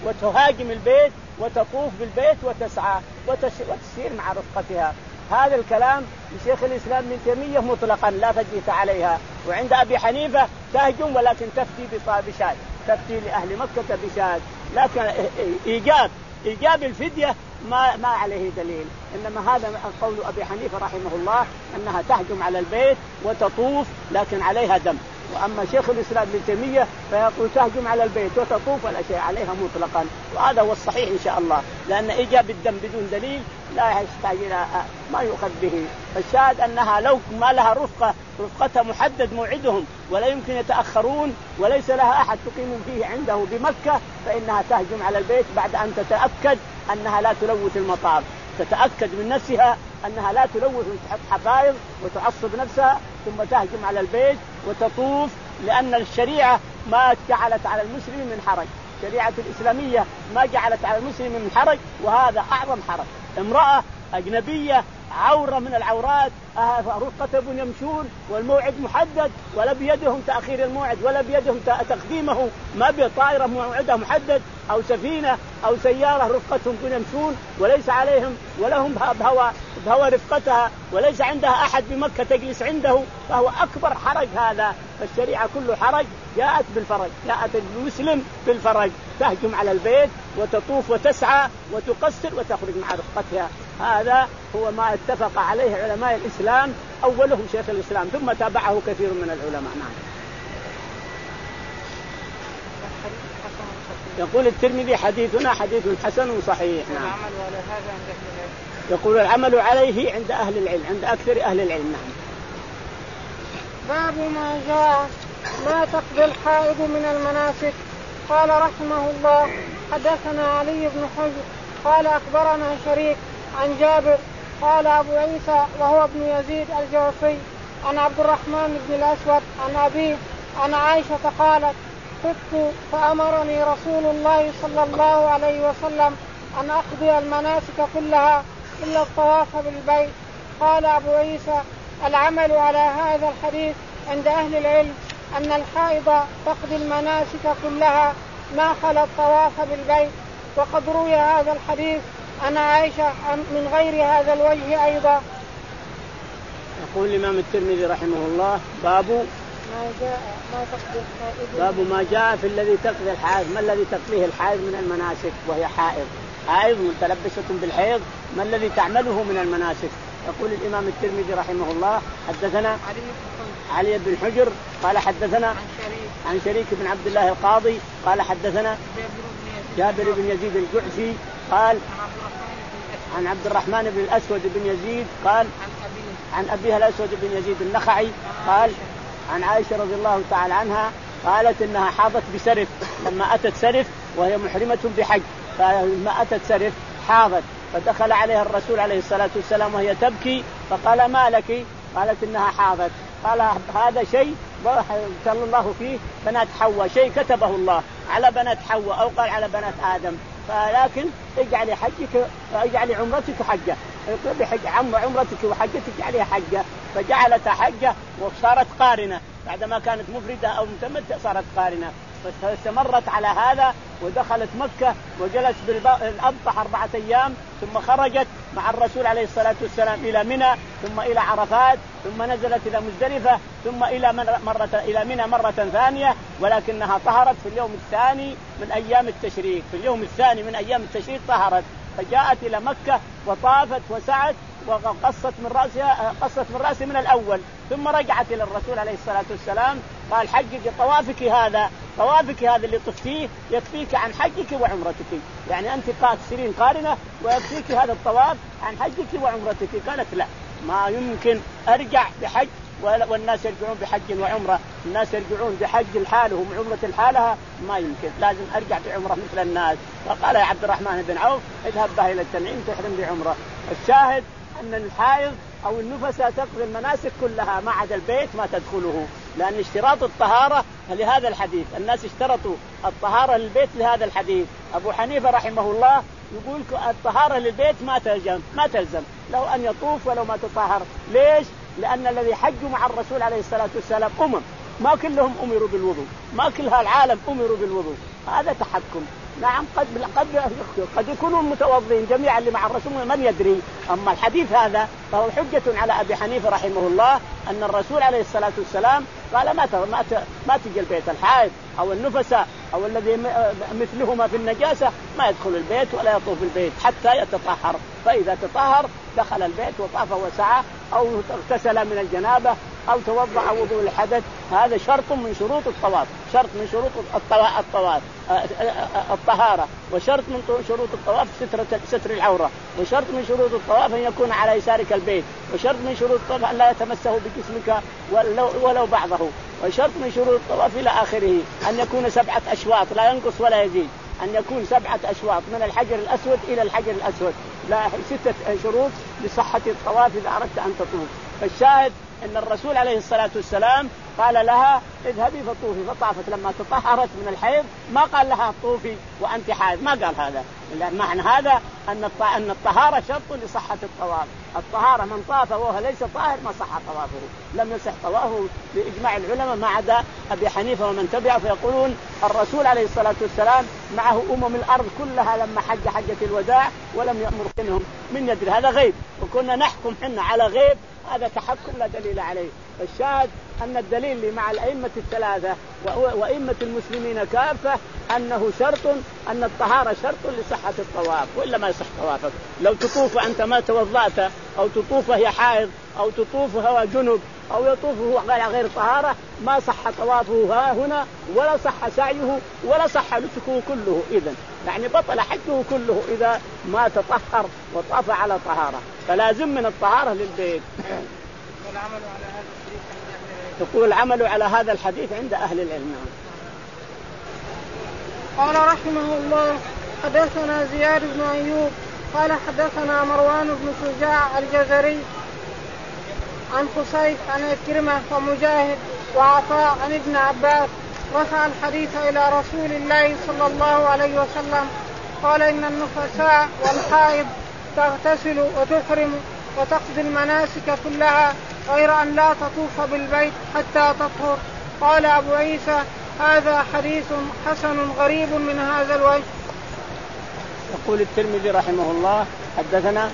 وتهاجم البيت وتطوف بالبيت وتسعى وتسير مع رفقتها. هذا الكلام لشيخ الإسلام ابن تيمية مطلقا لا تجيث عليها. وعند أبي حنيفة تهجم ولكن تفتي بشاة، تفتي لأهل مكة بشاة، لكن إيجاب إيجاب الفدية ما ما عليه دليل. إنما هذا قول أبي حنيفة رحمه الله أنها تهجم على البيت وتطوف لكن عليها دم. وأما شيخ الإسلام ابن تيمية فيقول تهجم على البيت وتطوف ولا شيء عليها مطلقا، وهذا هو الصحيح إن شاء الله، لأن إيجاب الدم بدون دليل لا يحتاج إلى ما يؤخذ به. فالشاهد أنها لو ما لها رفقة، رفقتها محدد موعدهم ولا يمكن يتأخرون وليس لها أحد تقيم فيه عنده بمكة، فإنها تهجم على البيت بعد أن تتأكد أنها لا تلوث المطار، تتأكد من نفسها أنها لا تلوث وتحط حفايظ وتعصب نفسها، ثم تهجم على البيت وتطوف، لأن الشريعة ما جعلت على المسلم من حرج، الشريعة الإسلامية ما جعلت على المسلم من حرج، وهذا أعظم حرج. امرأة أجنبية عورة من العورات، رفقة يمشون والموعد محدد ولا بيدهم تأخير الموعد ولا بيدهم تقديمه، ما بطائرة موعدها محدد أو سفينة أو سيارة رفقتهم يمشون وليس عليهم ولهم بهوى بهوى رفقتها وليس عندها أحد بمكة تجلس عنده، فهو أكبر حرج هذا. فالشريعة كله حرج جاءت بالفرج، جاءت المسلم بالفرج، تهجم على البيت وتطوف وتسعى وتقصر وتخرج مع رفقتها. هذا هو ما اتفق عليه علماء الإسلام، أولهم شيخ الإسلام ثم تابعه كثير من العلماء. نعم. يقول الترمذي حديثنا حديث حسن صحيح. نعم. يقول العمل عليه عند أهل العلم، عند أكثر أهل العلم. نعم. باب ما جاء ما تقضي الحائض من المناسك. قال رحمه الله حدثنا علي بن حجر قال أخبرنا شريك عن جابر قال أبو عيسى وهو ابن يزيد الجوفي عن عبد الرحمن بن الأسود عن أبيه عن عائشة قالت خفت فأمرني رسول الله صلى الله عليه وسلم أن أقضي المناسك كلها إلا الطواف بالبيت. قال أبو عيسى العمل على هذا الحديث عند أهل العلم أن الحائض تقضي المناسك كلها ما خلا الطواف بالبيت. وقد روي هذا الحديث عن عائشة من غير هذا الوجه أيضا. يقول الإمام الترمذي رحمه الله باب ما جاء ما تقضي الحائض باب ما جاء في الذي تقضي الحائض، ما الذي تقضيه الحائض من المناسك وهي حائض، حائض متلبسة بالحيض، ما الذي تعمله من المناسك. يقول الإمام الترمذي رحمه الله حدثنا علي بن حجر قال حدثنا عن شريك, عن شريك بن عبد الله القاضي قال حدثنا جابر بن يزيد الجعفي قال عن عبد الرحمن بن الأسود بن يزيد قال عن أبيها الأسود بن يزيد النخعي قال عن عائشة رضي الله تعالى عنها قالت إنها حاضت بسرف، لما أتت سرف وهي محرمة بحج، فلما أتت سرف حاضت، فدخل عليها الرسول عليه الصلاة والسلام وهي تبكي فقال ما لك؟ قالت إنها حاضت. قال هذا شيء صلى الله فيه بنات حواء، شيء كتبه الله على بنات حواء أو قال على بنات آدم، فلكن اجعلي حجك اجعلي عمرتك حجة، بحج عم عمرتك وحجتك اجعليها حجة، فجعلتها حجة وصارت قارنة، بعدما كانت مفردة أو متمتعة صارت قارنة، فاستمرت على هذا ودخلت مكة وجلست بالأبطح أربعة أيام، ثم خرجت مع الرسول عليه الصلاة والسلام إلى منى ثم إلى عرفات ثم نزلت إلى مزدلفة ثم إلى مرة إلى منى مرة ثانية، ولكنها طهرت في اليوم الثاني من أيام التشريق، في اليوم الثاني من أيام التشريق طهرت، فجاءت إلى مكة وطافت وسعت وقصت من رأسها قصت من رأسها من الأول، ثم رجعت إلى الرسول عليه الصلاة والسلام قال حجك طوافك هذا، طوافك هذا اللي طفتيه يكفيك عن حجك وعمرتك، يعني أنت تصيرين قارنة ويكفيك هذا الطواف عن حجك وعمرتك. قالت لا، ما يمكن أرجع بحج والناس يرجعون بحج وعمرة، الناس يرجعون بحج لحالهم وعمرة لحالها، ما يمكن، لازم أرجع بعمرة مثل الناس. فقال يا عبد الرحمن بن عوف اذهب بها إلى التنعيم تحرم بعمرة. الشاهد أن الحائض أو النفساء تقضي المناسك كلها ما عدا البيت ما تدخله، لأن اشتراط الطهارة لهذا الحديث، الناس اشترطوا الطهارة للبيت لهذا الحديث. أبو حنيفة رحمه الله يقول الطهارة للبيت ما تلزم ما تلزم لو أن يطوف ولو ما تطهر. ليش؟ لأن الذي حجوا مع الرسول عليه الصلاة والسلام أمم، ما كلهم أمروا بالوضوء، ما كل هالعالم أمروا بالوضوء، هذا تحكم. نعم قد قد قد يكونوا متوضئين جميعا اللي مع الرسول من يدري. أما الحديث هذا فهو حجة على أبي حنيفة رحمه الله أن الرسول عليه الصلاة والسلام قال ما ما ما تجي البيت الحائض أو النفساء أو الذي مثلهما في النجاسة ما يدخل البيت ولا يطوف البيت حتى يتطهر، فإذا تطهر دخل البيت وطاف وسعى أو اغتسل من الجنابة أو توضأ وضوء الحدث. هذا شرط من شروط الطواف، شرط من شروط الطواف الطهارة، وشرط من شروط الطواف سترة ستر العورة، وشرط من شروط الطواف أن يكون على يسارك البيت، وشرط من شروط الطواف أن لا يتمسه بجسمك ولو, ولو بعضه، وشرط من شروط الطواف إلى آخره أن يكون سبعة أشواط لا ينقص ولا يزيد، أن يكون سبعة أشواط من الحجر الأسود إلى الحجر الأسود، لا ستة شروط لصحة الطواف إذا أردت أن تطوف. فالشاهد أن الرسول عليه الصلاة والسلام قال لها اذهبي فطوفي، فطافت لما تطهرت من الحيض، ما قال لها طوفي وأنت حائض، ما قال هذا. معنى هذا أن أن الطهارة شرط لصحة الطواف. الطهارة من طاف وهو ليس طاهر ما صح طوافه، لم يصح طوافه بإجماع العلماء ما عدا أبي حنيفة ومن تبعه، فيقولون الرسول عليه الصلاة والسلام معه أمم الأرض كلها لما حج حجة الوداع ولم يأمر منهم من يدري، هذا غيب، وكنا نحكم حنا على غيب، هذا تحكم لا دليل عليه. فالشاهد أن الدليل اللي مع الأئمة الثلاثة وأئمة المسلمين كافة أنه شرط، أن الطهارة شرط لصحة الطواف، وإلا ما يصح طوافك. لو تطوف أنت ما توضأت، أو تطوف هي حائض، أو تطوف هو جنب، أو يطوف هو غير طهارة، ما صح طوافه ها هنا، ولا صح سعيه، ولا صح نسكه كله. إذن يعني بطل حجه كله إذا ما تطهر وطاف على طهارة، فلازم من الطهارة للبيت. والعمل على هذا الحديث تقول العمل على هذا الحديث عند أهل العلم. قال رحمه الله حدثنا زياد بن أيوب قال حدثنا مروان بن شجاع الجزري عن خصيف عن إكرمة ومجاهد وعطاء عن ابن عباس رفع الحديث إلى رسول الله صلى الله عليه وسلم قال إن النفساء والحائض تغتسل وتحرم وتقضي المناسك كلها غير أن لا تطوف بالبيت حتى تطهر. قال أبو عيسى هذا حديث حسن غريب من هذا الوجه. يقول الترمذي رحمه الله حدثنا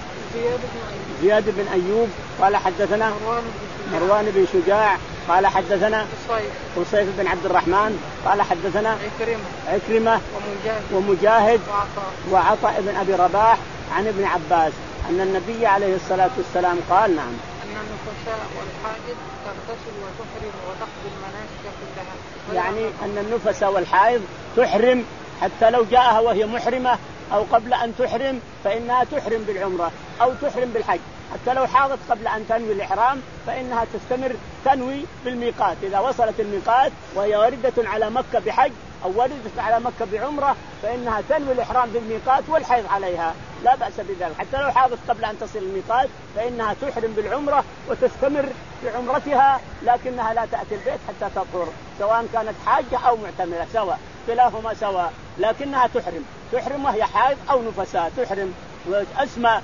زياد بن أيوب قال حدثنا مروان بن شجاع قال حدثنا خصيف بن عبد الرحمن قال حدثنا عكرمة, عكرمة ومجاهد, ومجاهد وعطاء, وعطاء بن أبي رباح عن ابن عباس أن النبي عليه الصلاة والسلام قال نعم أن النفساء والحائض تغتسل وتحرم وتقضي المناسك كلها. يعني أن النفساء والحائض تحرم حتى لو جاءها وهي محرمة أو قبل أن تحرم فإنها تحرم بالعمرة أو تحرم بالحج، حتى لو حاضت قبل أن تنوي الإحرام فإنها تستمر تنوي بالميقات. إذا وصلت الميقات وهي واردة على مكة بحج أو واردة على مكة بعمرة فإنها تنوي الإحرام بالميقات والحيض عليها، لا بأس بذلك. حتى لو حاضت قبل أن تصل الميقات فإنها تحرم بالعمرة وتستمر بعمرتها، لكنها لا تأتي البيت حتى تطهر، سواء كانت حاجة أو معتمرة سواء، كلاهما سواء، لكنها تحرم تحرم وهي حائض أو نفساء تحرم. وأسمى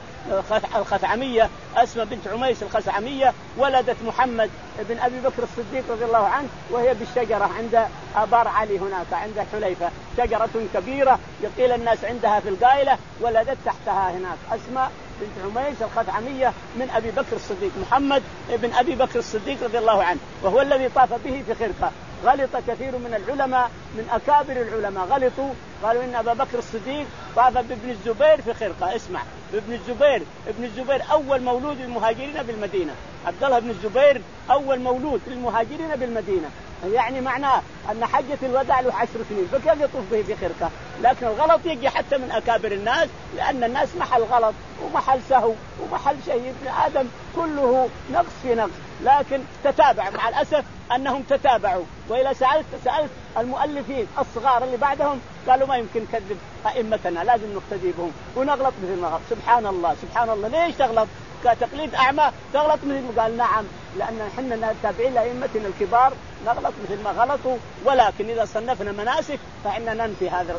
الخثعمية أسمى بنت عميس الخثعمية ولدت محمد بن أبي بكر الصديق رضي الله عنه وهي بالشجرة عند آبار علي هناك عند حليفة، شجرة كبيرة يقيل الناس عندها في القائلة، ولدت تحتها هناك أسمى بنت عميس الخثعمية من أبي بكر الصديق، محمد بن أبي بكر الصديق رضي الله عنه، وهو الذي طاف به في خرقة. غلط كثير من العلماء من أكابر العلماء غلطوا قالوا إن أبا بكر الصديق طاف بابن الزبير في خرقة. اسمع، ابن الزبير ابن الزبير أول مولود المهاجرين بالمدينة، عبد الله بن الزبير أول مولود للمهاجرين بالمدينة، يعني معناه أن حجة الوداع له عشر سنين، فكيف يطوف به في خرقة؟ لكن الغلط يجي حتى من أكابر الناس، لأن الناس محل غلط ومحل سهو ومحل شيء، ابن آدم كله نقص في نقص، لكن تتابع مع الأسف أنهم تتابعوا. وإذا سألت سألت المؤلفين الصغار اللي بعدهم قالوا ما يمكن كذب أئمتنا، لازم نقتدي بهم ونغلط مثل ما غلط. سبحان الله سبحان الله، ليش تغلط؟ كتقليد أعمى تغلط مثل ما قال. نعم، لأن حنا تابعين لأئمتنا الكبار نغلط مثل ما غلطوا، ولكن إذا صنفنا مناسك فإننا ننفي هذا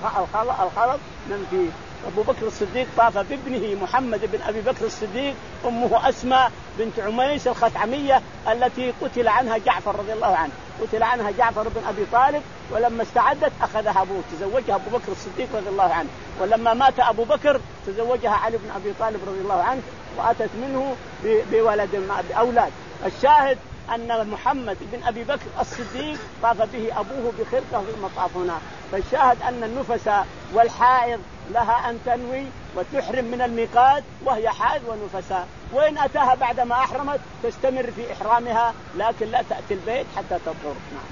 الغلط ننفي. أبو بكر الصديق طاف بابنه محمد بن أبي بكر الصديق، أمه أسماء بنت عميس الخثعمية التي قتل عنها جعفر رضي الله عنه، قتل عنها جعفر بن أبي طالب، ولما استعدت أخذها أبوه تزوجها أبو بكر الصديق رضي الله عنه، ولما مات أبو بكر تزوجها علي بن أبي طالب رضي الله عنه، وأتت منه بولد بأولاد. الشاهد أن محمد بن أبي بكر الصديق طاف به أبوه بخرقة في المطاف هنا. فالشاهد أن النفساء والحائض لها أن تنوي وتحرم من الميقات وهي حائض ونفساء، وإن أتاها بعدما أحرمت تستمر في إحرامها لكن لا تأتي البيت حتى تطهر. نعم.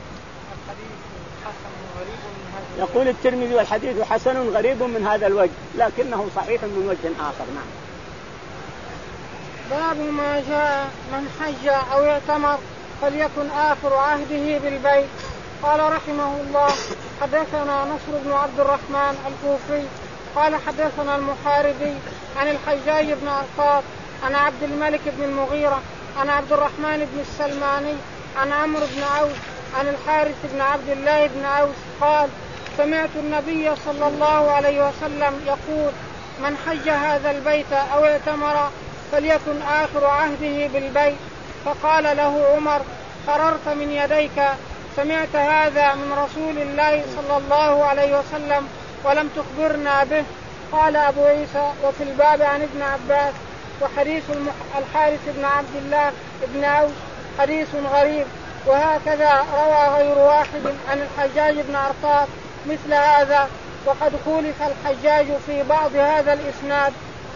يقول الترمذي والحديث حسن غريب من هذا الوجه لكنه صحيح من وجه آخر. نعم. باب ما جاء من حج أو اعتمر فليكن آخر عهده بالبيت. قال رحمه الله حدثنا نصر بن عبد الرحمن الكوفي قال حدثنا المحاربي عن الحجاج بن عرفات عن عبد الملك بن المغيرة عن عبد الرحمن بن السلماني عن عمرو بن عوف عن الحارث بن عبد الله بن عوف قال سمعت النبي صلى الله عليه وسلم يقول من حج هذا البيت أو اعتمر فليكن آخر عهده بالبيت. فقال له عمر قررت من يديك، سمعت هذا من رسول الله صلى الله عليه وسلم ولم تخبرنا به. قال أبو عيسى وفي الباب عن ابن عباس وحديث الحارث بن عبد الله بن عوف حديث غريب، وهكذا روى غير واحد عن الحجاج بن عرفات مثل هذا، وقد خولف الحجاج في بعض هذا الإسناد.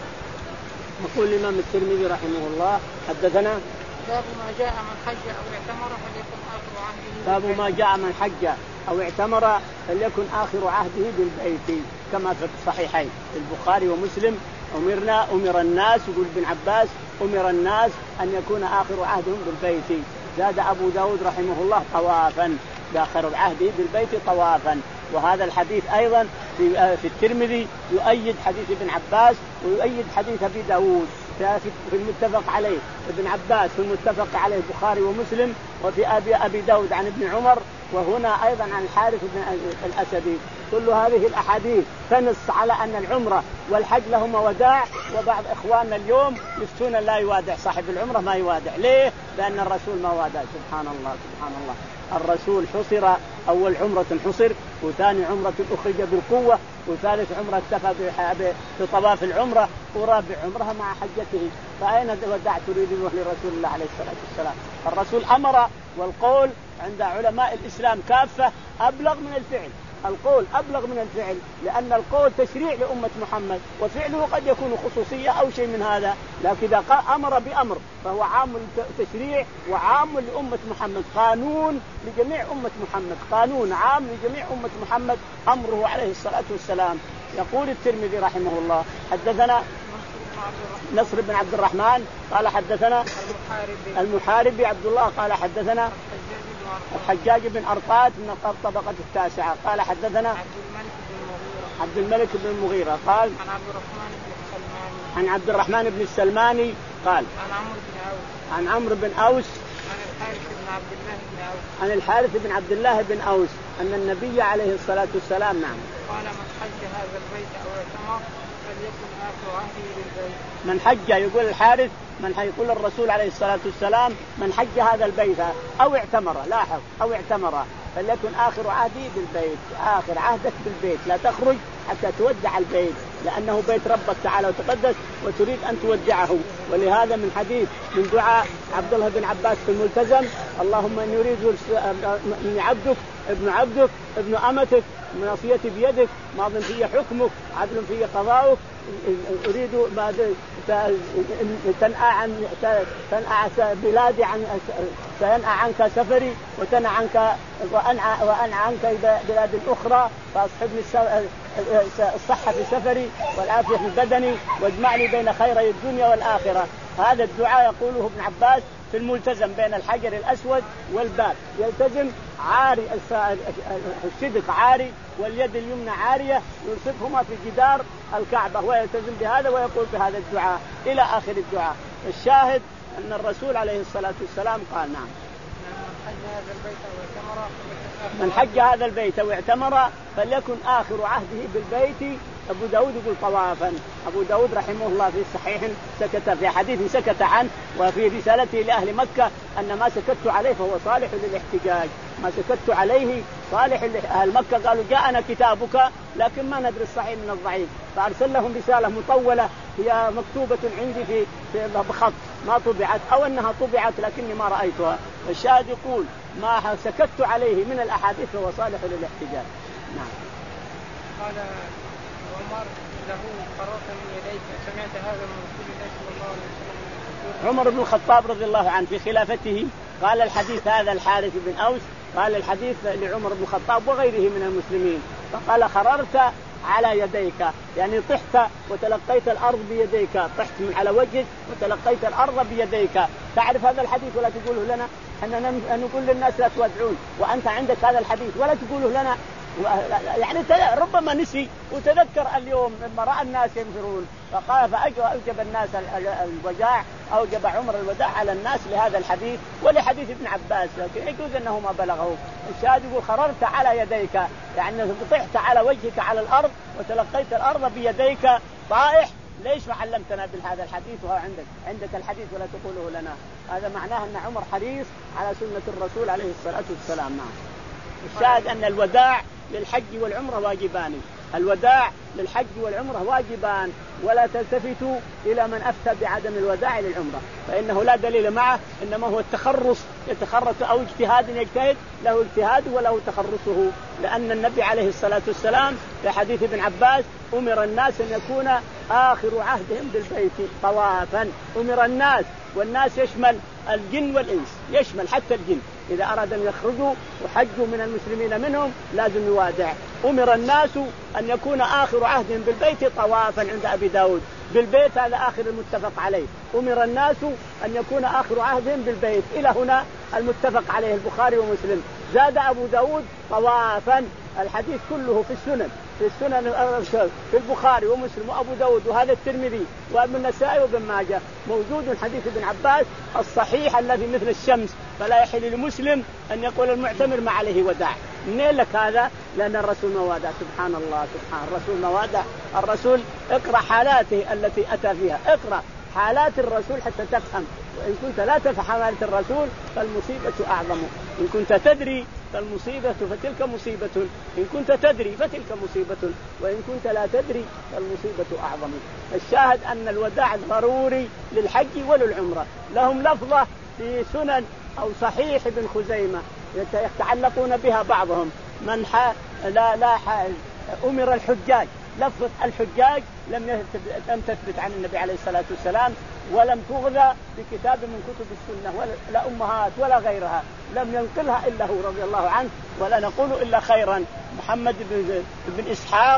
يقول الإمام الترمذي رحمه الله حدثنا باب ما جاء من حج أو اعتمر فليكن آخر عهده باب ما جاء من حج أو اعتمر فليكن آخر عهده بالبيت كما في الصحيحين البخاري ومسلم. أمرنا أمر الناس يقول ابن عباس أمر الناس أن يكون آخر عهدهم بالبيت. زاد أبو داود رحمه الله طوافا، آخر عهده بالبيت طوافا. وهذا الحديث أيضا في, في الترمذي يؤيد حديث ابن عباس ويؤيد حديث أبي داود في المتفق عليه ابن عباس في المتفق عليه البخاري ومسلم، وفي أبي, أبي داود عن ابن عمر، وهنا أيضا عن الحارث بن الأسدي. كل هذه الأحاديث تنص على أن العمرة والحج لهما وداع. وبعض إخواننا اليوم يفتون لا يوادع صاحب العمرة ما يوادع. ليه؟ لأن الرسول ما وادع. سبحان الله سبحان الله. الرسول حصر أول عمرة حصر، وثاني عمرة أخرج بالقوة، وثالث عمرة اكتفى بطواف العمرة، ورابع عمرها مع حجته. فأين وداع تريدون لرسول الله عليه الصلاة والسلام؟ الرسول أمر، والقول عند علماء الإسلام كافة أبلغ من الفعل. القول أبلغ من الفعل، لأن القول تشريع لأمة محمد، وفعله قد يكون خصوصية أو شيء من هذا، لكن إذا أمر بأمر فهو عام تشريع وعام لأمة محمد، قانون لجميع أمة محمد، قانون عام لجميع أمة محمد أمره عليه الصلاة والسلام. يقول الترمذي رحمه الله حدثنا نصر بن عبد الرحمن قال حدثنا المحاربي عبد الله قال حدثنا الحجاج بن أرطات من الطبقة التاسعة قال حدثنا عبد الملك بن المغيرة قال عن عبد الرحمن بن السلماني قال عن عمرو بن أوس عن الحارث بن عبد الله بن أوس أن النبي عليه الصلاة والسلام نعم قال من حج هذا البيت أو اعتمر فليكن آخر عهده بالبيت. من حج يقول الحارث من يقول الرسول عليه الصلاة والسلام من حج هذا البيت أو اعتمر، لاحظ أو اعتمر، فليكن آخر عهده بالبيت، آخر عهدك بالبيت، لا تخرج حتى تودع البيت، لأنه بيت ربك تعالى وتقدس وتريد أن تودعه. ولهذا من حديث من دعاء عبد الله بن عباس في الملتزم اللهم إني أريد إني عبدك ابن عبدك ابن أمتك ناصيتي بيدك ماض في حكمك عدل في قضاؤك أريد ما تنأى عن تنأى بلادي عن سينأى عنك سفري وتنأى عنك وأنعى وأنعى عنك بلاد الأخرى فأصحبني الصحة في سفري والعافية في بدني واجمع لي بين خيري الدنيا والآخرة. هذا الدعاء يقوله ابن عباس في الملتزم بين الحجر الأسود والباب، يلتزم عاري الشدق عاري واليد اليمنى عارية ينصبهما في جدار الكعبة ويلتزم بهذا ويقول بهذا الدعاء إلى آخر الدعاء. الشاهد أن الرسول عليه الصلاة والسلام قال نعم من حج هذا البيت واعتمر فليكن آخر عهده بالبيت أبو داود يقول طوافا. أبو داود رحمه الله في الصحيح سكت في حديث سكت عنه، وفي رسالته لأهل مكة أن ما سكت عليه فهو صالح للاحتجاج، ما سكت عليه صالح لأهل مكة. قالوا جاءنا كتابك لكن ما ندري الصحيح من الضعيف، فأرسل لهم رسالة مطولة هي مكتوبة عندي في بخط ما طبعت، أو أنها طبعت لكني ما رأيتها. الشاهد يقول ما سكت عليه من الأحاديث فهو صالح للاحتجاج. نعم. قال عمر له قررت من يديك، سمعت هذا من رسول الله صلى الله عليه وسلم. عمر بن الخطاب رضي الله عنه في خلافته قال الحديث هذا الحارث بن أوس قال الحديث لعمر بن الخطاب وغيره من المسلمين، فقال خررت على يديك، يعني طحت وتلقيت الأرض بيديك، طحت من على وجهك وتلقيت الأرض بيديك. تعرف هذا الحديث ولا تقوله لنا؟ احنا نقول للناس لا تودعون وأنت عندك هذا الحديث ولا تقوله لنا. يعني ربما نسي وتذكر اليوم لما رأى الناس ينفرون فقال فأوجب الناس الوداع، أوجب عمر الوداع على الناس لهذا الحديث ولحديث ابن عباس، لكن يجوز أنه ما بلغه. الشاهد يقول خررت على يديك، يعني طحت على وجهك على الأرض وتلقيت الأرض بيديك طائح. ليش ما علمتنا بهذا الحديث وهو عندك عندك الحديث ولا تقوله لنا؟ هذا معناه أن عمر حريص على سنة الرسول عليه الصلاة والسلام. نعم. الشاهد أن الوداع للحج والعمرة واجبان، الوداع للحج والعمرة واجبان، ولا تلتفتوا إلى من أفتى بعدم الوداع للعمرة فإنه لا دليل معه، إنما هو التخرص يتخرص أو اجتهاد يجتهد له اجتهاد وله تخرصه. لأن النبي عليه الصلاة والسلام في حديث ابن عباس أمر الناس أن يكون آخر عهدهم بالبيت طوافا. أمر الناس، والناس يشمل الجن والإنس، يشمل حتى الجن إذا أراد أن يخرجوا وحجوا من المسلمين منهم لازم يوادع. أمر الناس أن يكون آخر عهدهم بالبيت طوافا عند أبي داود، بالبيت هذا آخر المتفق عليه. أمر الناس أن يكون آخر عهدهم بالبيت، إلى هنا المتفق عليه البخاري ومسلم. زاد أبو داود طوافا. الحديث كله في السنن، في السنن في البخاري ومسلم وأبو داود وهذا الترمذي وابن النسائي وابن ماجه موجود حديث ابن عباس الصحيح الذي مثل الشمس، فلا يحل لمسلم أن يقول المعتمر ما عليه وداع. منين لك هذا؟ لأن الرسول ما وادع. سبحان الله، سبحان الرسول ما وادع. الرسول اقرأ حالاته التي أتى فيها، اقرأ حالات الرسول حتى تفهم. وإن كنت لا تفهم حالات الرسول فالمصيبة أعظم. إن كنت تدري فالمصيبة فتلك مصيبة، إن كنت تدري فتلك مصيبة، وإن كنت لا تدري فالمصيبة أعظم. الشاهد أن الوداع ضروري للحج وللعمرة. لهم لفظة في سنن أو صحيح ابن خزيمة يتعلقون بها بعضهم، من ح... لا لا ح... أمر الحجاج. لفظة الحجاج لم لم تثبت عن النبي عليه الصلاة والسلام، ولم تغذى بكتاب من كتب السنة ولا لا أمهات ولا غيرها، لم ينقلها إلا هو رضي الله عنه، ولا نقول إلا خيرا. محمد بن, بن إسحاق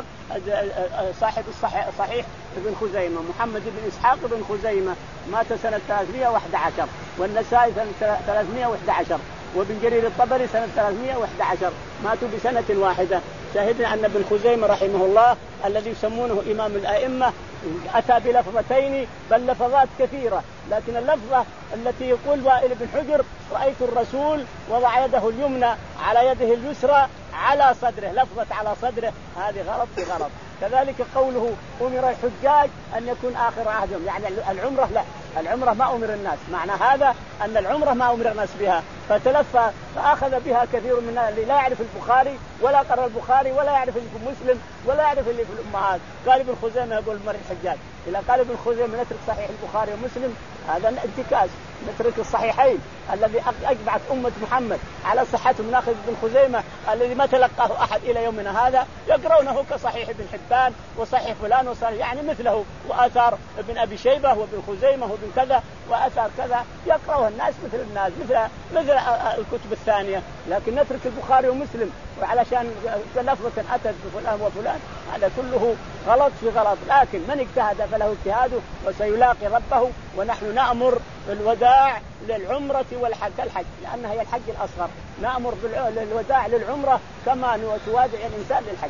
صاحب الصحيح صحيح ابن خزيمة، محمد بن إسحاق بن خزيمة مات سنة ثلاثمائة وأحد عشر، والنسائي سنة ثلاثمائة وأحد عشر، وابن جرير الطبري سنة ثلاثمائة وأحد عشر، ماتوا بسنة واحدة. شاهدنا أن ابن خزيمة رحمه الله الذي يسمونه إمام الأئمة أتى بلفظتين بل لفظات كثيرة، لكن اللفظة التي يقول وائل بن حجر رأيت الرسول وضع يده اليمنى على يده اليسرى على صدره، لفظة على صدره هذه غلط في غلط. كذلك قوله أمر الحجاج أن يكون آخر عهدهم، يعني العمرة لا، العمرة ما أمر الناس، معنى هذا أن العمرة ما أمر الناس بها، فتلفى فأخذ بها كثير من اللي لا يعرف البخاري ولا قرأ البخاري ولا يعرف اللي في مسلم ولا يعرف اللي في الأمهات. قال ابن خزيمة يقول مر الحجاج، إذا قال ابن خزيمة نترك صحيح البخاري ومسلم هذا انتكاس، نترك الصحيحين الذي أجمعت أمة محمد على صحته، ناخذ ابن خزيمة الذي ما تلقاه أحد إلى يومنا هذا يقرونه كصحيح ابن حبان وصحيح فلان وصحيح يعني مثله، وآثار ابن أبي شيبة وابن خزيمة وابن كذا وآثار كذا يقرأها الناس مثل الناس مثل مثل الكتب الثانية، لكن نترك البخاري ومسلم وعلشان لفظة أتت بفلان وفلان هذا كله غلط في غلط. لكن من اجتهد فله اجتهاده وسيلاقي ربه. ونحن نأمر بالوداع للعمرة والحج الحج لأنها هي الحج الأصغر، نأمر بالوداع للعمرة كما توادع الإنسان للحج.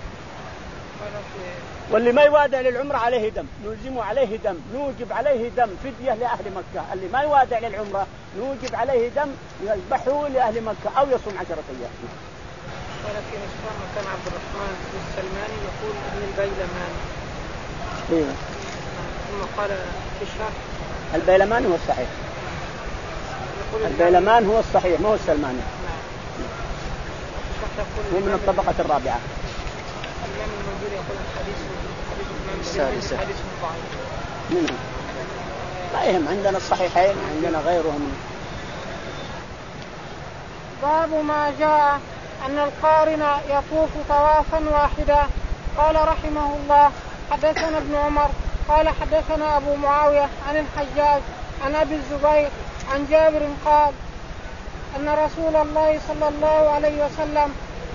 واللي ما يوادع للعمرة عليه دم، نلزم عليه دم، نوجب عليه دم فدية لأهل مكة. اللي ما يوادع للعمرة نوجب عليه دم يذبحه لأهل مكة أو يصوم عشرة أيام. قال في نسخة مكان عبد الرحمن السلماني يقول ابن البيلماني. إيه. ثم قال في الشرح البيلمان هو الصحيح. البيلمان هو الصحيح ما هو السلماني. هو من الطبقة الرابعة. الإمام المنذري يقول الحديث السادسة منها. لا يهم عندنا الصحيحين عندنا غيرهم. باب ما جاء أن القارن يطوف طوافا واحدا. قال رحمه الله حدثنا ابن عمر قال حدثنا أبو معاوية عن الحجاج عن أبي الزبير عن جابر قال أن رسول الله صلى الله عليه وسلم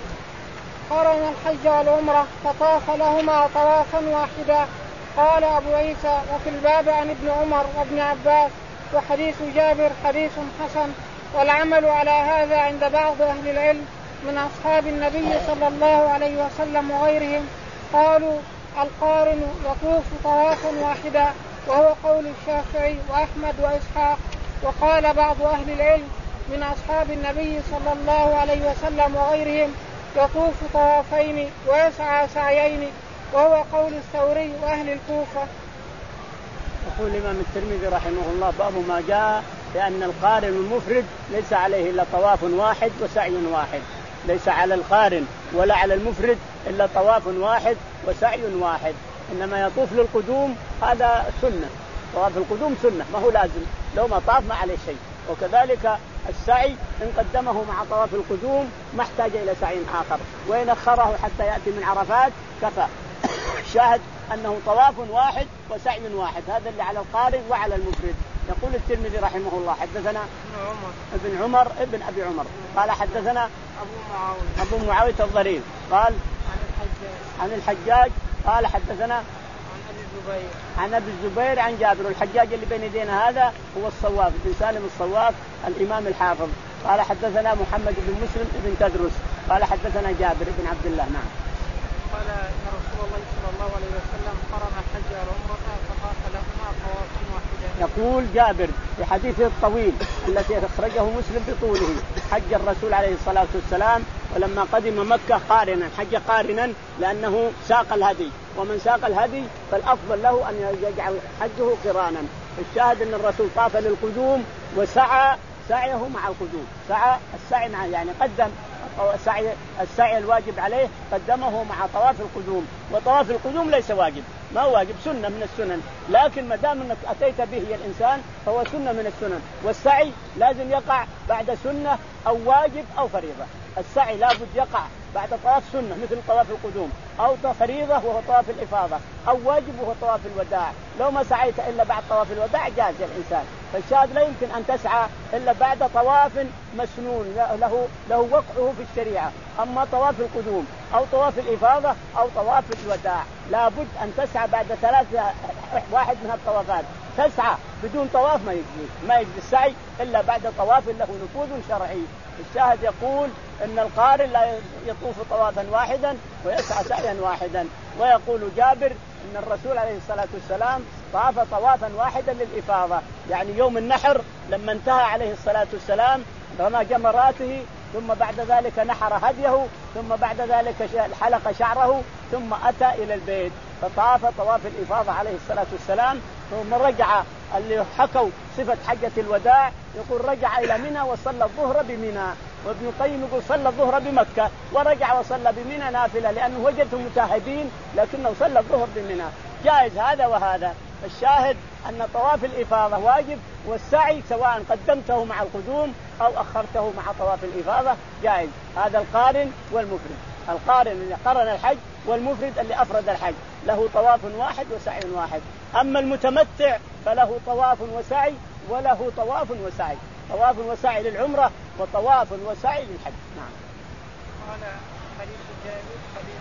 قارن الحج والعمرة فطاف لهما طوافا واحدا. قال أبو عيسى وفي الباب عن ابن عمر وابن عباس وحديث جابر حديث حسن والعمل على هذا عند بعض أهل العلم من أصحاب النبي صلى الله عليه وسلم وغيرهم. قالوا القارن يطوف طوافا واحدا وهو قول الشافعي وأحمد وإسحاق. وقال بعض أهل العلم من أصحاب النبي صلى الله عليه وسلم وغيرهم يطوف طوافين ويسعى سعيين وهو قول الثوري وأهل الكوفة. يقول الإمام الترمذي رحمه الله باب ما جاء بأن القارن المفرد ليس عليه إلا طواف واحد وسعي واحد. ليس على القارن ولا على المفرد إلا طواف واحد وسعي واحد، إنما يطوف للقدوم هذا سنة. طواف القدوم سنة ما هو لازم، لو ما طاف ما عليه شيء. وكذلك السعي إن قدمه مع طواف القدوم ما احتاج إلى سعي آخر، وإن أخره حتى يأتي من عرفات كفى. شاهد أنه طواف واحد وسعي واحد، هذا اللي على القارن وعلى المفرد. يقول الترمذي رحمه الله حدثنا ابن عمر ابن أبي عمر قال حدثنا أبو معاوية أبو معاوية الضرير قال عن الحجاج قال حدثنا عن أبي الزبير عن أبي الزبير عن جابر. الحجاج اللي بين يدينا هذا هو الصواب بن سالم الصواب الإمام الحافظ. قال حدثنا محمد بن مسلم بن تدرس قال حدثنا جابر بن عبد الله. نعم. قال إن رسول الله صلى الله عليه وسلم قرن الحج والعمرة فطاف لهما طواف واحدا. يقول جابر في حديثه الطويل التي أخرجه مسلم بطوله حج الرسول عليه الصلاة والسلام ولما قدم مكة قارنا، حج قارنا لأنه ساق الهدي، ومن ساق الهدي فالأفضل له أن يجعل حجه قرانا. الشاهد أن الرسول طاف للقدوم وسعى سعيه مع القدوم، سعى السعي مع يعني قدم السعي, السعي الواجب عليه قدمه مع طواف القدوم. وطواف القدوم ليس واجب، ما واجب، سنة من السنن، لكن ما دام انك اتيت به يا الانسان فهو سنة من السنن. والسعي لازم يقع بعد سنة او واجب او فريضة. السعي لابد يقع بعد طواف سنة مثل طواف القدوم، او فريضة وهو طواف الافاضة، او واجب وهو طواف الوداع. لو ما سعيت الا بعد طواف الوداع جاز الانسان. فالشاهد لا يمكن ان تسعى الا بعد طواف مسنون له له وقعه في الشريعة. اما طواف القدوم او طواف الافاضة او طواف الوداع لابد ان تسعى بعد ثلاثة واحد من الطوافات. تسعى بدون طواف ما يجوز، ما يجوز السعي الا بعد طواف له نفوذ شرعي. الشاهد يقول ان القارن لا يطوف طوافا واحدا ويسعى سعيا واحدا. ويقول جابر ان الرسول عليه الصلاة والسلام طاف طوافا واحدا للإفاضة، يعني يوم النحر لما انتهى عليه الصلاة والسلام رمى جمراته، ثم بعد ذلك نحر هديه، ثم بعد ذلك حلق شعره، ثم أتى إلى البيت فطاف طواف الإفاضة عليه الصلاة والسلام. ثم رجع اللي حكوا صفة حجة الوداع يقول رجع إلى منى وصلى الظهر بمنى، وابن القيم يقول صلى الظهر بمكة ورجع وصلى بمنى نافلة لأنه وجدهم متاهبين لكنه صلى الظهر بمنى. جائز هذا وهذا. الشاهد أن طواف الإفاضة واجب، والسعي سواء قدمته مع القدوم أو أخرته مع طواف الإفاضة جائز. هذا القارن والمفرد. القارن اللي قرن الحج والمفرد اللي أفرد الحج له طواف واحد وسعي واحد. أما المتمتع فله طواف وسعي وله طواف وسعي، طواف وسعي للعمرة وطواف وسعي للحج. نعم. قال حديث جابر حديث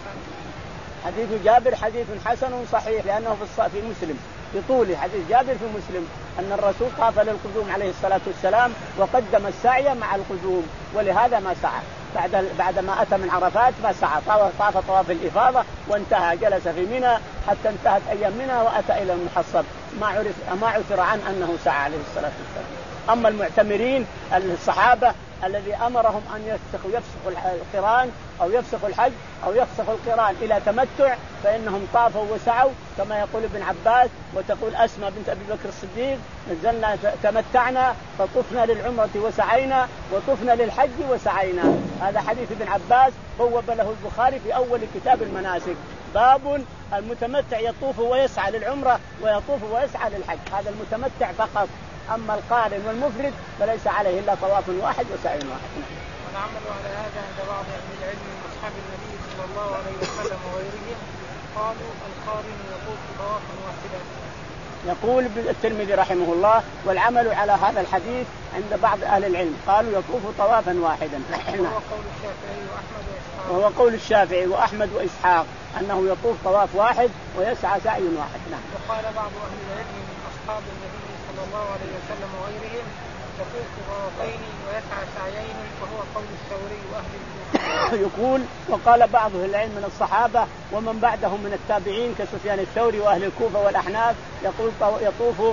حسن. حديث جابر حديث حسن صحيح لأنه في مسلم بطوله. حديث جابر في مسلم أن الرسول طاف للقدوم عليه الصلاة والسلام وقدم السعي مع القدوم، ولهذا ما سعى بعد بعد ما أتى من عرفات ما سعى، طاف طواف الإفاضة وانتهى، جلس في منى حتى انتهت أيام منى وأتى إلى المحصب، ما عرف ما عثر عن أنه سعى عليه الصلاة والسلام. أما المعتمرين الصحابة الذي أمرهم أن يفسخوا يفسخوا القران أو يفسخوا الحج أو يفسخوا القران إلى تمتع فإنهم طافوا وسعوا كما يقول ابن عباس وتقول أسماء بنت أبي بكر الصديق نزلنا تمتعنا فطفنا للعمرة وسعينا وطفنا للحج وسعينا. هذا حديث ابن عباس بوب له البخاري في أول كتاب المناسك باب المتمتع يطوف ويسعى للعمرة ويطوف ويسعى للحج. هذا المتمتع فقط. أما القارن والمفرد فليس عليه إلا طواف واحد وسعي واحد. ونعمل على هذا عند بعض أهل العلم من أصحاب النبي صلى الله عليه وسلم وغيرهم قالوا القارن يطوف طوافا واحدا. يقول الترمذي رحمه الله والعمل على هذا الحديث عند بعض أهل العلم قالوا يطوف طوافا واحدا. وهو قول الشافعي وأحمد وإسحاق. وهو قول الشافعي وأحمد وإسحاق أنه يطوف طواف واحد ويسعى سعي واحد. نعم. وقال بعض أهل العلم من أصحاب النبي صلى الله عليه وسلم وغيرهم يطوف طوافين ويسعى سعيين وهو قول الثوري وأهل الكوفة. يقول وقال بعض أهل العلم من الصحابة ومن بعدهم من التابعين كسفيان الثوري وأهل الكوفة والأحناف يقول يطوف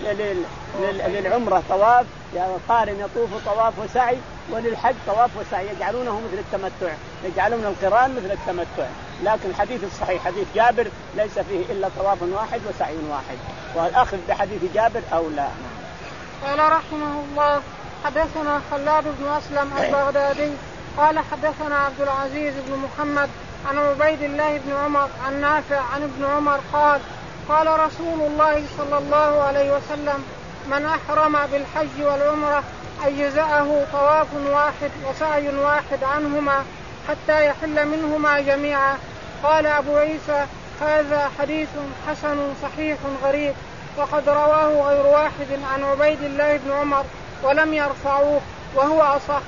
للعمرة طواف قارن يطوف طواف وسعي وللحج طواف وسعي يجعلونه مثل التمتع يجعلون القران مثل التمتع. لكن الحديث الصحيح حديث جابر ليس فيه إلا طواف واحد وسعي واحد والأخذ بحديث جابر أو لا. قال رحمه الله حدثنا خلاد بن أسلم البغدادي قال حدثنا عبد العزيز بن محمد عن عبيد الله بن عمر عن نافع عن ابن عمر قال قال رسول الله صلى الله عليه وسلم من أحرم بالحج والعمرة أجزأه طواف واحد وسعي واحد عنهما حتى يحل منهما جميعا. قال أبو عيسى هذا حديث حسن صحيح غريب وقد رواه غير واحد عن عبيد الله بن عمر ولم يرفعوه وهو أصح.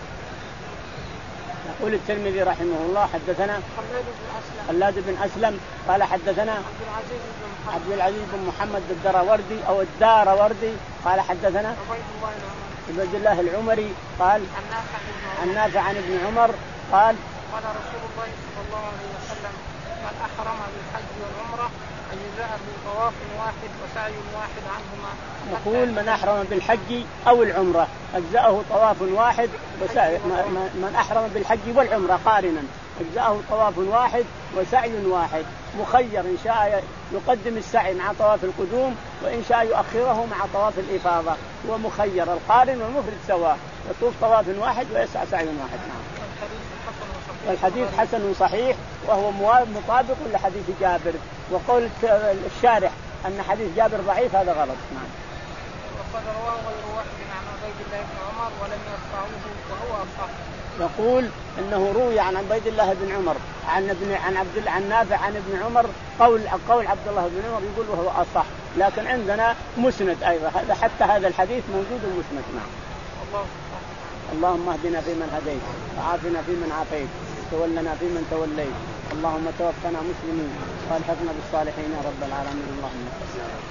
يقول الترمذي رحمه الله حدثنا خلاد بن أسلم قال حدثنا عبد العزيز بن محمد الدراوردي أو الداروردي قال حدثنا عبيد الله العمري قال عن نافع عن ابن عمر قال قال رسول الله صلى الله عليه وسلم من أحرم بالحج والعمرة أجزاءه طواف واحد وسعي واحد عنهما. يقول من أحرم بالحج أو العمرة أجزاءه طواف واحد وسعي من أحرم بالحج والعمرة قارنا أجزاءه طواف واحد وسعي واحد مخير إن شاء يقدم السعي مع طواف القدوم وإن شاء يؤخره مع طواف الإفاضة. هو مخير القارن والمفرد سواء يطوف طواف واحد ويسعى سعي واحد. نعم. والحديث حسن صحيح وهو مطابق لحديث جابر. وقول الشارح أن حديث جابر ضعيف هذا غلط. نعم. وقد رواه غير واحد عن عبيد الله بن عمر ولم يرفعوه وهو أصح. يقول انه روي عن عبيد الله بن عمر عن ابن عن عبد الله عن نافع عن ابن عمر قول قول عبد الله بن عمر يقول وهو اصح. لكن عندنا مسند ايضا هذا حتى هذا الحديث موجود مسند. نعم. الله اللهم اهدنا فيمن هديت وعافنا فيمن عافيت وتولنا فيمن توليت اللهم توفنا مسلمين والحقنا بالصالحين يا رب العالمين. اللهم